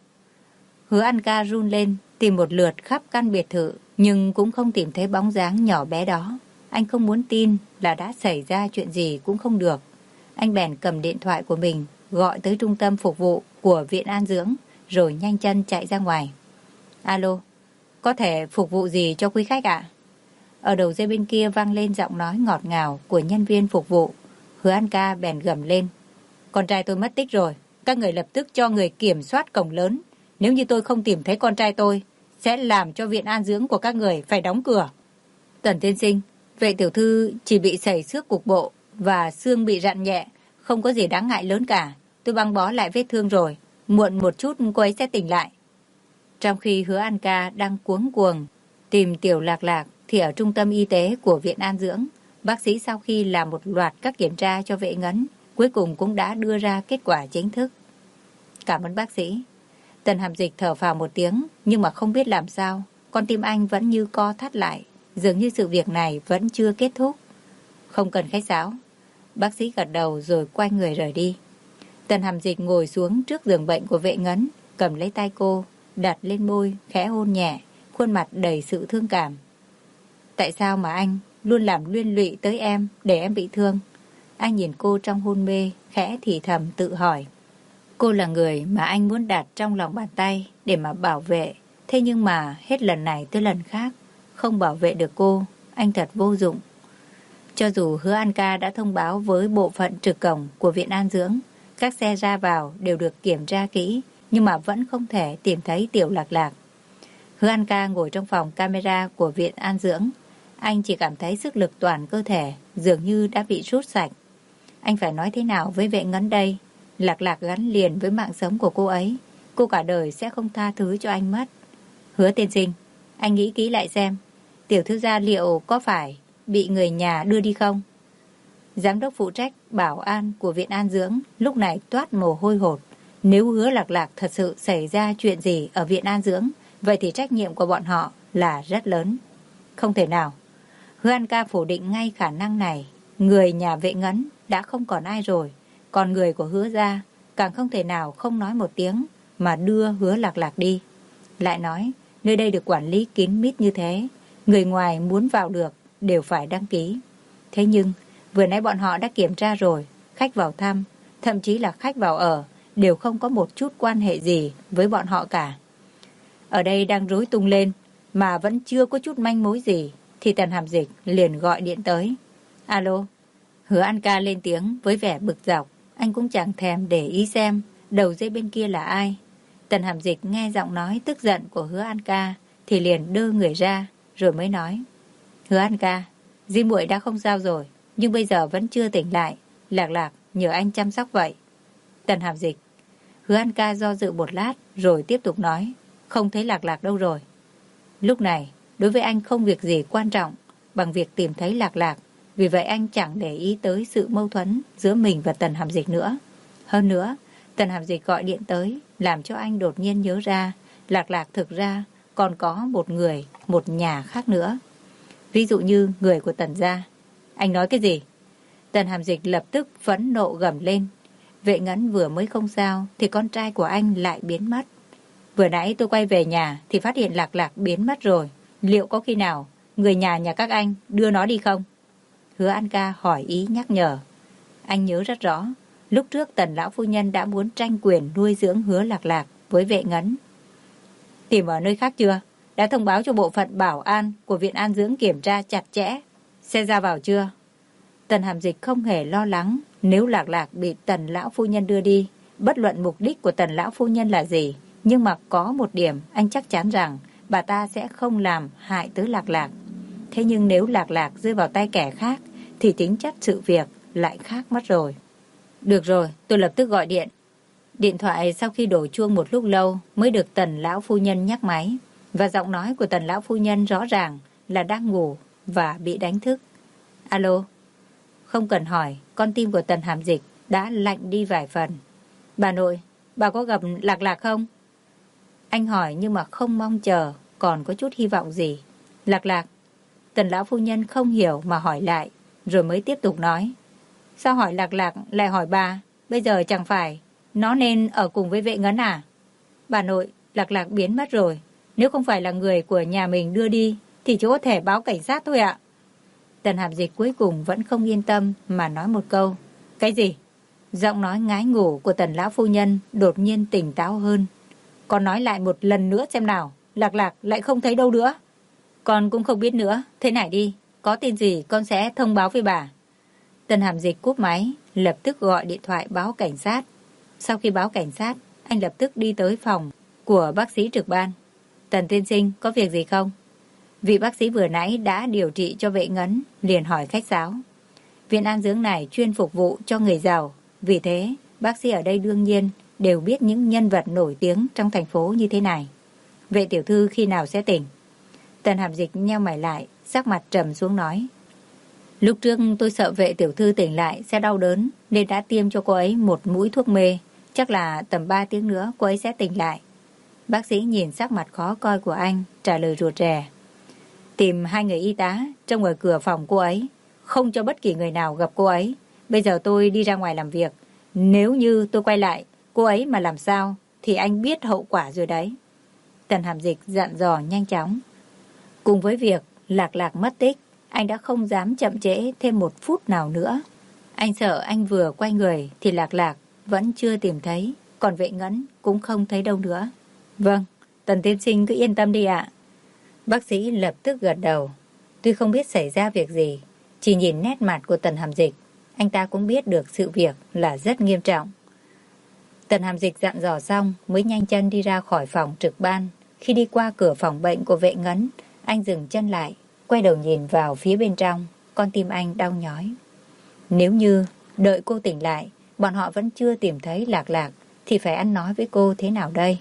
Hứa An Ca run lên, tìm một lượt khắp căn biệt thự, nhưng cũng không tìm thấy bóng dáng nhỏ bé đó. Anh không muốn tin là đã xảy ra chuyện gì cũng không được. Anh bèn cầm điện thoại của mình, gọi tới trung tâm phục vụ của Viện An Dưỡng, rồi nhanh chân chạy ra ngoài. Alo, có thể phục vụ gì cho quý khách ạ? Ở đầu dây bên kia vang lên giọng nói ngọt ngào của nhân viên phục vụ. Hứa An Ca bèn gầm lên, con trai tôi mất tích rồi, các người lập tức cho người kiểm soát cổng lớn. Nếu như tôi không tìm thấy con trai tôi, sẽ làm cho Viện An Dưỡng của các người phải đóng cửa. Tần tiên sinh, vệ tiểu thư chỉ bị sẩy xước cục bộ và xương bị rạn nhẹ, không có gì đáng ngại lớn cả. Tôi băng bó lại vết thương rồi, muộn một chút cô ấy sẽ tỉnh lại. Trong khi Hứa An Ca đang cuống cuồng tìm Tiểu Lạc Lạc, thì ở trung tâm y tế của Viện An Dưỡng, bác sĩ sau khi làm một loạt các kiểm tra cho Vệ Ngấn, cuối cùng cũng đã đưa ra kết quả chính thức. Cảm ơn bác sĩ. Tần Hàm Dịch thở phào một tiếng, nhưng mà không biết làm sao, con tim anh vẫn như co thắt lại, dường như sự việc này vẫn chưa kết thúc. Không cần khách sáo, Bác sĩ gật đầu rồi quay người rời đi. Tần Hàm Dịch ngồi xuống trước giường bệnh của Vệ Ngấn, cầm lấy tay cô, đặt lên môi, khẽ hôn nhẹ, khuôn mặt đầy sự thương cảm. Tại sao mà anh luôn làm liên lụy tới em để em bị thương? Anh nhìn cô trong hôn mê, khẽ thì thầm tự hỏi. Cô là người mà anh muốn đặt trong lòng bàn tay để mà bảo vệ. Thế nhưng mà hết lần này tới lần khác, không bảo vệ được cô, anh thật vô dụng. Cho dù Hứa An Ca đã thông báo với bộ phận trực cổng của Viện An Dưỡng, các xe ra vào đều được kiểm tra kỹ, nhưng mà vẫn không thể tìm thấy Tiểu Lạc Lạc. Hứa An Ca ngồi trong phòng camera của Viện An Dưỡng. Anh chỉ cảm thấy sức lực toàn cơ thể dường như đã bị rút sạch. Anh phải nói thế nào với Vệ Ngấn đây? Lạc Lạc gắn liền với mạng sống của cô ấy. Cô cả đời sẽ không tha thứ cho anh mất. Hứa tiên sinh, anh nghĩ kỹ lại xem, tiểu thư gia liệu có phải bị người nhà đưa đi không? Giám đốc phụ trách bảo an của Viện An Dưỡng lúc này toát mồ hôi hột. Nếu Hứa Lạc Lạc thật sự xảy ra chuyện gì ở Viện An Dưỡng, vậy thì trách nhiệm của bọn họ là rất lớn. Không thể nào. Hứa An Ca phủ định ngay khả năng này. Người nhà Vệ Ngấn đã không còn ai rồi. Còn người của Hứa gia càng không thể nào không nói một tiếng mà đưa Hứa Lạc Lạc đi. Lại nói, nơi đây được quản lý kín mít như thế, người ngoài muốn vào được đều phải đăng ký. Thế nhưng, vừa nãy bọn họ đã kiểm tra rồi, khách vào thăm, thậm chí là khách vào ở, đều không có một chút quan hệ gì với bọn họ cả. Ở đây đang rối tung lên, mà vẫn chưa có chút manh mối gì, thì Tần Hàm Dịch liền gọi điện tới. Alo, Hứa An Ca lên tiếng với vẻ bực dọc. Anh cũng chẳng thèm để ý xem đầu dây bên kia là ai. Tần Hàm Dịch nghe giọng nói tức giận của Hứa An Ca thì liền đơ người ra, rồi mới nói. Hứa An Ca, Di muội đã không sao rồi, nhưng bây giờ vẫn chưa tỉnh lại. Lạc Lạc nhờ anh chăm sóc vậy. Tần Hàm Dịch. Hứa An Ca do dự một lát rồi tiếp tục nói. Không thấy Lạc Lạc đâu rồi. Lúc này, đối với anh không việc gì quan trọng bằng việc tìm thấy Lạc Lạc. Vì vậy anh chẳng để ý tới sự mâu thuẫn giữa mình và Tần Hàm Dịch nữa. Hơn nữa, Tần Hàm Dịch gọi điện tới làm cho anh đột nhiên nhớ ra Lạc Lạc thực ra còn có một người, một nhà khác nữa. Ví dụ như người của Tần gia. Anh nói cái gì? Tần Hàm Dịch lập tức phẫn nộ gầm lên. Vệ Ngấn vừa mới không sao thì con trai của anh lại biến mất. Vừa nãy tôi quay về nhà thì phát hiện Lạc Lạc biến mất rồi. Liệu có khi nào người nhà các anh đưa nó đi không? Hứa An Ca hỏi ý nhắc nhở. Anh nhớ rất rõ, lúc trước Tần lão phu nhân đã muốn tranh quyền nuôi dưỡng Hứa Lạc Lạc với Vệ Ngấn. Tìm ở nơi khác chưa? Đã thông báo cho bộ phận bảo an của Viện An Dưỡng kiểm tra chặt chẽ. Xe ra vào chưa? Tần Hàm Dịch không hề lo lắng nếu Lạc Lạc bị Tần lão phu nhân đưa đi. Bất luận mục đích của Tần lão phu nhân là gì, nhưng mà có một điểm anh chắc chắn rằng bà ta sẽ không làm hại tới Lạc Lạc. Thế nhưng nếu Lạc Lạc rơi vào tay kẻ khác thì tính chất sự việc lại khác mất rồi. Được rồi, tôi lập tức gọi điện. Điện thoại sau khi đổ chuông một lúc lâu mới được Tần lão phu nhân nhắc máy. Và giọng nói của Tần lão phu nhân rõ ràng là đang ngủ và bị đánh thức. Alo. Không cần hỏi, con tim của Tần Hàm Dịch đã lạnh đi vài phần. Bà nội, bà có gặp Lạc Lạc không? Anh hỏi nhưng mà không mong chờ, còn có chút hy vọng gì. Lạc Lạc. Tần lão phu nhân không hiểu mà hỏi lại, rồi mới tiếp tục nói. Sao hỏi Lạc Lạc lại hỏi bà? Bây giờ chẳng phải nó nên ở cùng với Vệ Ngấn à? Bà nội, Lạc Lạc biến mất rồi. Nếu không phải là người của nhà mình đưa đi thì chỉ có thể báo cảnh sát thôi ạ. Tần Hàm Dịch cuối cùng vẫn không yên tâm mà nói một câu. Cái gì? Giọng nói ngái ngủ của Tần lão phu nhân đột nhiên tỉnh táo hơn. Con nói lại một lần nữa xem nào. Lạc Lạc lại không thấy đâu nữa. Con cũng không biết nữa. Thế này đi, có tin gì con sẽ thông báo với bà. Tần Hàm Dịch cúp máy, lập tức gọi điện thoại báo cảnh sát. Sau khi báo cảnh sát, anh lập tức đi tới phòng của bác sĩ trực ban. Tần tiên sinh, có việc gì không? Vị bác sĩ vừa nãy đã điều trị cho Vệ Ngấn, liền hỏi khách sáo. Viện An Dưỡng này chuyên phục vụ cho người giàu. Vì thế, bác sĩ ở đây đương nhiên đều biết những nhân vật nổi tiếng trong thành phố như thế này. Vệ tiểu thư khi nào sẽ tỉnh? Tần Hàm Dịch nheo mày lại, sắc mặt trầm xuống nói. Lúc trước tôi sợ Vệ tiểu thư tỉnh lại sẽ đau đớn, nên đã tiêm cho cô ấy một mũi thuốc mê. Chắc là tầm 3 tiếng nữa cô ấy sẽ tỉnh lại. Bác sĩ nhìn sắc mặt khó coi của anh, trả lời ruột rè. Tìm 2 người y tá trông ở cửa phòng cô ấy, không cho bất kỳ người nào gặp cô ấy. bây giờ tôi đi ra ngoài làm việc. Nếu như tôi quay lại, cô ấy mà làm sao, thì anh biết hậu quả rồi đấy. Tần Hàm Dịch dặn dò nhanh chóng. Cùng với việc Lạc Lạc mất tích, anh đã không dám chậm trễ thêm một phút nào nữa. Anh sợ anh vừa quay người thì Lạc Lạc vẫn chưa tìm thấy, còn Vệ Ngấn cũng không thấy đâu nữa. Vâng, Tần tiên sinh cứ yên tâm đi ạ. Bác sĩ lập tức gật đầu. Tuy không biết xảy ra việc gì, chỉ nhìn nét mặt của Tần Hàm Dịch, anh ta cũng biết được sự việc là rất nghiêm trọng. Tần Hàm Dịch dặn dò xong mới nhanh chân đi ra khỏi phòng trực ban. Khi đi qua cửa phòng bệnh của Vệ Ngấn, anh dừng chân lại, quay đầu nhìn vào phía bên trong. Con tim anh đau nhói. Nếu như đợi cô tỉnh lại, bọn họ vẫn chưa tìm thấy Lạc Lạc, thì phải ăn nói với cô thế nào đây?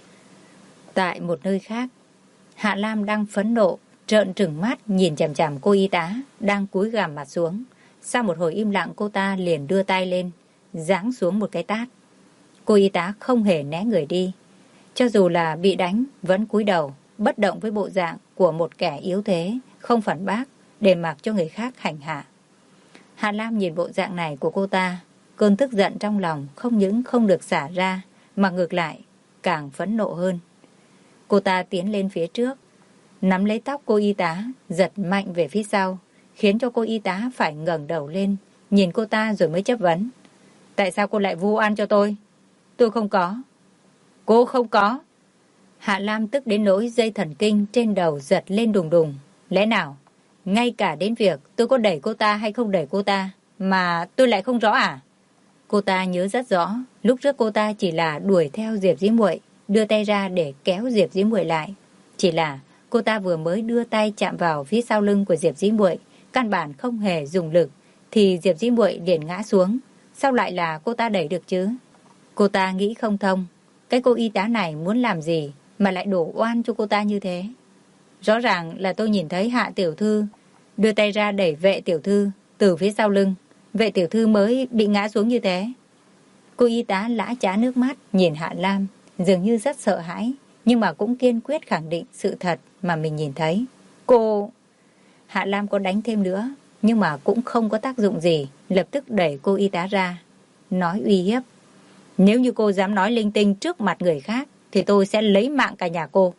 Tại một nơi khác, Hạ Lam đang phẫn nộ, trợn trừng mắt nhìn chằm chằm cô y tá đang cúi gằm mặt xuống. Sau một hồi im lặng, cô ta liền đưa tay lên, giáng xuống một cái tát. Cô y tá không hề né người đi, cho dù là bị đánh vẫn cúi đầu, bất động với bộ dạng của một kẻ yếu thế, không phản bác để mặc cho người khác hành hạ. Hạ Lam nhìn bộ dạng này của cô ta, cơn tức giận trong lòng không những không được xả ra, mà ngược lại càng phẫn nộ hơn. Cô ta tiến lên phía trước, nắm lấy tóc cô y tá, giật mạnh về phía sau, khiến cho cô y tá phải ngẩng đầu lên, nhìn cô ta rồi mới chất vấn. Tại sao cô lại vu oan cho tôi? Tôi không có. Cô không có. Hạ Lam tức đến nỗi dây thần kinh trên đầu giật lên đùng đùng. Lẽ nào, ngay cả đến việc tôi có đẩy cô ta hay không đẩy cô ta, mà tôi lại không rõ à? Cô ta nhớ rất rõ, lúc trước cô ta chỉ là đuổi theo Diệp Dĩ Muội, đưa tay ra để kéo Diệp Dĩ Muội lại. Chỉ là cô ta vừa mới đưa tay chạm vào phía sau lưng của Diệp Dĩ Muội, căn bản không hề dùng lực, thì Diệp Dĩ Muội liền ngã xuống. Sao lại là cô ta đẩy được chứ? Cô ta nghĩ không thông, cái cô y tá này muốn làm gì mà lại đổ oan cho cô ta như thế? Rõ ràng là tôi nhìn thấy Hạ tiểu thư đưa tay ra đẩy Vệ tiểu thư từ phía sau lưng, Vệ tiểu thư mới bị ngã xuống như thế. Cô y tá lã chã nước mắt nhìn Hạ Lam, dường như rất sợ hãi, nhưng mà cũng kiên quyết khẳng định sự thật mà mình nhìn thấy. Cô... Hạ Lam có đánh thêm nữa, nhưng mà cũng không có tác dụng gì, lập tức đẩy cô y tá ra, nói uy hiếp. Nếu như cô dám nói linh tinh trước mặt người khác, thì tôi sẽ lấy mạng cả nhà cô.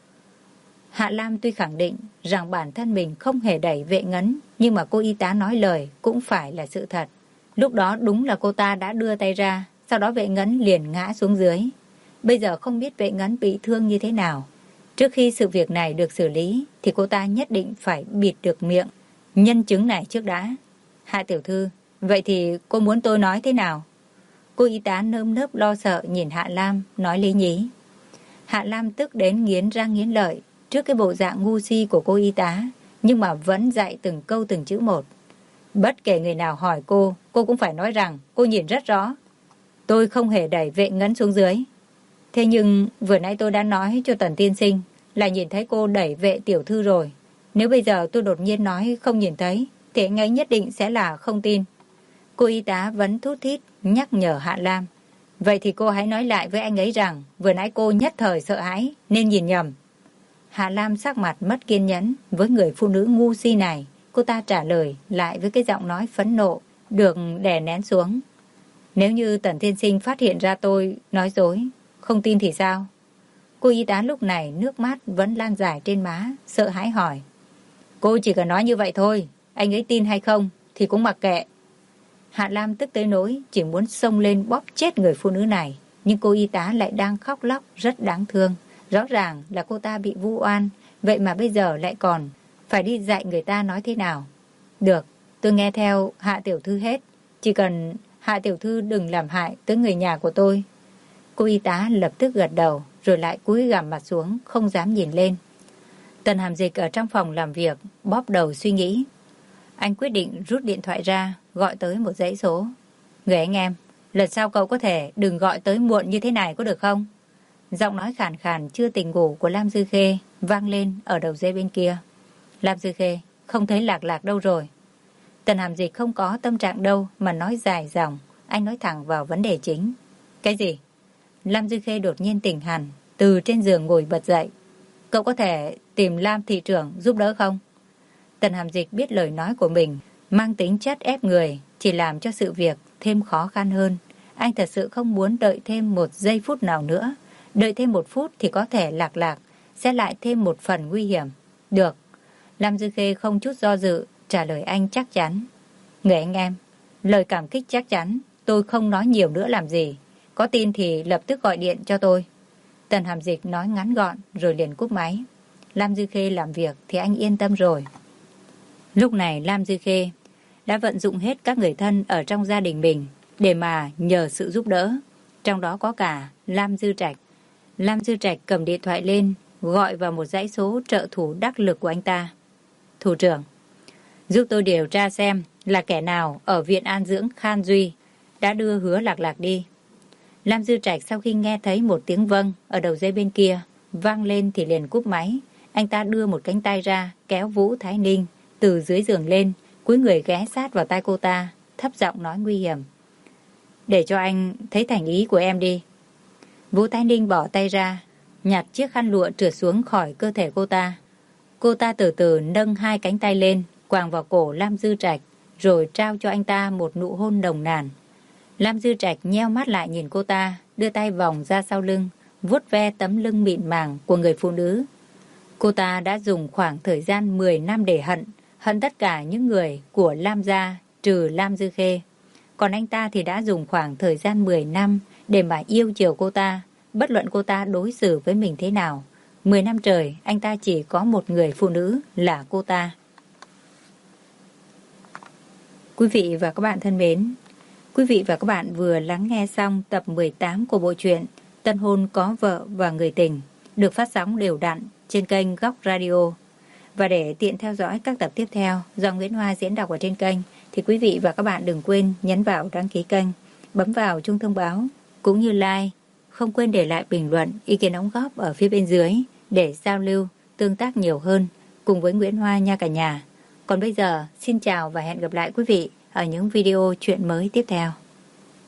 Hạ Lam tuy khẳng định rằng bản thân mình không hề đẩy Vệ Ngấn, nhưng mà cô y tá nói lời cũng phải là sự thật. Lúc đó đúng là cô ta đã đưa tay ra, sau đó Vệ Ngấn liền ngã xuống dưới. Bây giờ không biết Vệ Ngấn bị thương như thế nào. Trước khi sự việc này được xử lý, thì cô ta nhất định phải bịt được miệng nhân chứng này trước đã. Hạ tiểu thư, vậy thì cô muốn tôi nói thế nào? Cô y tá nơm nớp lo sợ nhìn Hạ Lam, nói lý nhí. Hạ Lam tức đến nghiến răng nghiến lợi trước cái bộ dạng ngu si của cô y tá, nhưng mà vẫn dạy từng câu từng chữ một. Bất kể người nào hỏi cô cũng phải nói rằng cô nhìn rất rõ. Tôi không hề đẩy Vệ Ngấn xuống dưới. Thế nhưng vừa nãy tôi đã nói cho Tần tiên sinh là nhìn thấy cô đẩy Vệ tiểu thư rồi. Nếu bây giờ tôi đột nhiên nói không nhìn thấy, thì anh ấy nhất định sẽ là không tin. Cô y tá vẫn thút thít nhắc nhở Hạ Lam. Vậy thì cô hãy nói lại với anh ấy rằng vừa nãy cô nhất thời sợ hãi nên nhìn nhầm. Hạ Lam sắc mặt mất kiên nhẫn với người phụ nữ ngu si này. Cô ta trả lời lại với cái giọng nói phẫn nộ được đè nén xuống. Nếu như Tần tiên sinh phát hiện ra tôi nói dối, không tin thì sao? Cô y tá lúc này nước mắt vẫn lan dài trên má, sợ hãi hỏi. Cô chỉ cần nói như vậy thôi, anh ấy tin hay không thì cũng mặc kệ. Hạ Lam tức tới nỗi chỉ muốn xông lên bóp chết người phụ nữ này, nhưng cô y tá lại đang khóc lóc rất đáng thương. Rõ ràng là cô ta bị vu oan, vậy mà bây giờ lại còn phải đi dạy người ta nói thế nào. Được, tôi nghe theo Hạ tiểu thư hết, chỉ cần Hạ tiểu thư đừng làm hại tới người nhà của tôi. Cô y tá lập tức gật đầu, rồi lại cúi gằm mặt xuống, không dám nhìn lên. Tần Hàm Dịch ở trong phòng làm việc, bóp đầu suy nghĩ. Anh quyết định rút điện thoại ra, gọi tới một dãy số. Người anh em, lần sau cậu có thể đừng gọi tới muộn như thế này có được không? Giọng nói khàn khàn chưa tỉnh ngủ của Lam Dư Khê vang lên ở đầu dây bên kia. Lam Dư Khê, không thấy Lạc Lạc đâu rồi? Tần Hàm Dịch không có tâm trạng đâu mà nói dài dòng. Anh nói thẳng vào vấn đề chính. Cái gì? Lam Dư Khê đột nhiên tỉnh hẳn, từ trên giường ngồi bật dậy. Cậu có thể tìm Lam thị trưởng giúp đỡ không? Tần Hàm Dịch biết lời nói của mình mang tính chất ép người, chỉ làm cho sự việc thêm khó khăn hơn. Anh thật sự không muốn đợi thêm một giây phút nào nữa. Đợi thêm 1 phút thì có thể Lạc sẽ lại thêm một phần nguy hiểm. Được. Lam Dư Khê không chút do dự trả lời anh chắc chắn. Người anh em, lời cảm kích chắc chắn, tôi không nói nhiều nữa làm gì. Có tin thì lập tức gọi điện cho tôi. Tần Hàm Dịch nói ngắn gọn rồi liền cúp máy. Lam Dư Khê làm việc thì anh yên tâm rồi. Lúc này Lam Dư Khê đã vận dụng hết các người thân ở trong gia đình mình để mà nhờ sự giúp đỡ. Trong đó có cả Lam Dư Trạch. Lam Dư Trạch cầm điện thoại lên, gọi vào một dãy số trợ thủ đắc lực của anh ta. Thủ trưởng, giúp tôi điều tra xem là kẻ nào ở Viện An Dưỡng Khan Duy đã đưa Hứa Lạc đi. Lam Dư Trạch sau khi nghe thấy một tiếng vâng ở đầu dây bên kia vang lên thì liền cúp máy. Anh ta đưa một cánh tay ra kéo Vũ Thái Ninh từ dưới giường lên, cúi người ghé sát vào tai cô ta, thấp giọng nói nguy hiểm. Để cho anh thấy thành ý của em đi. Vũ Thái Ninh bỏ tay ra, nhặt chiếc khăn lụa trượt xuống khỏi cơ thể cô ta. Cô ta từ từ nâng 2 cánh tay lên, quàng vào cổ Lam Dư Trạch, rồi trao cho anh ta một nụ hôn nồng nàn. Lam Dư Trạch nheo mắt lại nhìn cô ta, đưa tay vòng ra sau lưng, vuốt ve tấm lưng mịn màng của người phụ nữ. Cô ta đã dùng khoảng thời gian 10 năm để hận tất cả những người của Lam gia trừ Lam Dư Khê. Còn anh ta thì đã dùng khoảng thời gian 10 năm để mà yêu chiều cô ta, bất luận cô ta đối xử với mình thế nào. 10 năm trời, anh ta chỉ có một người phụ nữ là cô ta. Quý vị và các bạn thân mến, quý vị và các bạn vừa lắng nghe xong tập 18 của bộ truyện Tân hôn có vợ và người tình, được phát sóng đều đặn trên kênh Góc Radio. Và để tiện theo dõi các tập tiếp theo do Nguyễn Hoa diễn đọc ở trên kênh, thì quý vị và các bạn đừng quên nhấn vào đăng ký kênh, bấm vào chuông thông báo, cũng như like. Không quên để lại bình luận, ý kiến đóng góp ở phía bên dưới để giao lưu, tương tác nhiều hơn cùng với Nguyễn Hoa nha cả nhà. Còn bây giờ, xin chào và hẹn gặp lại quý vị ở những video chuyện mới tiếp theo.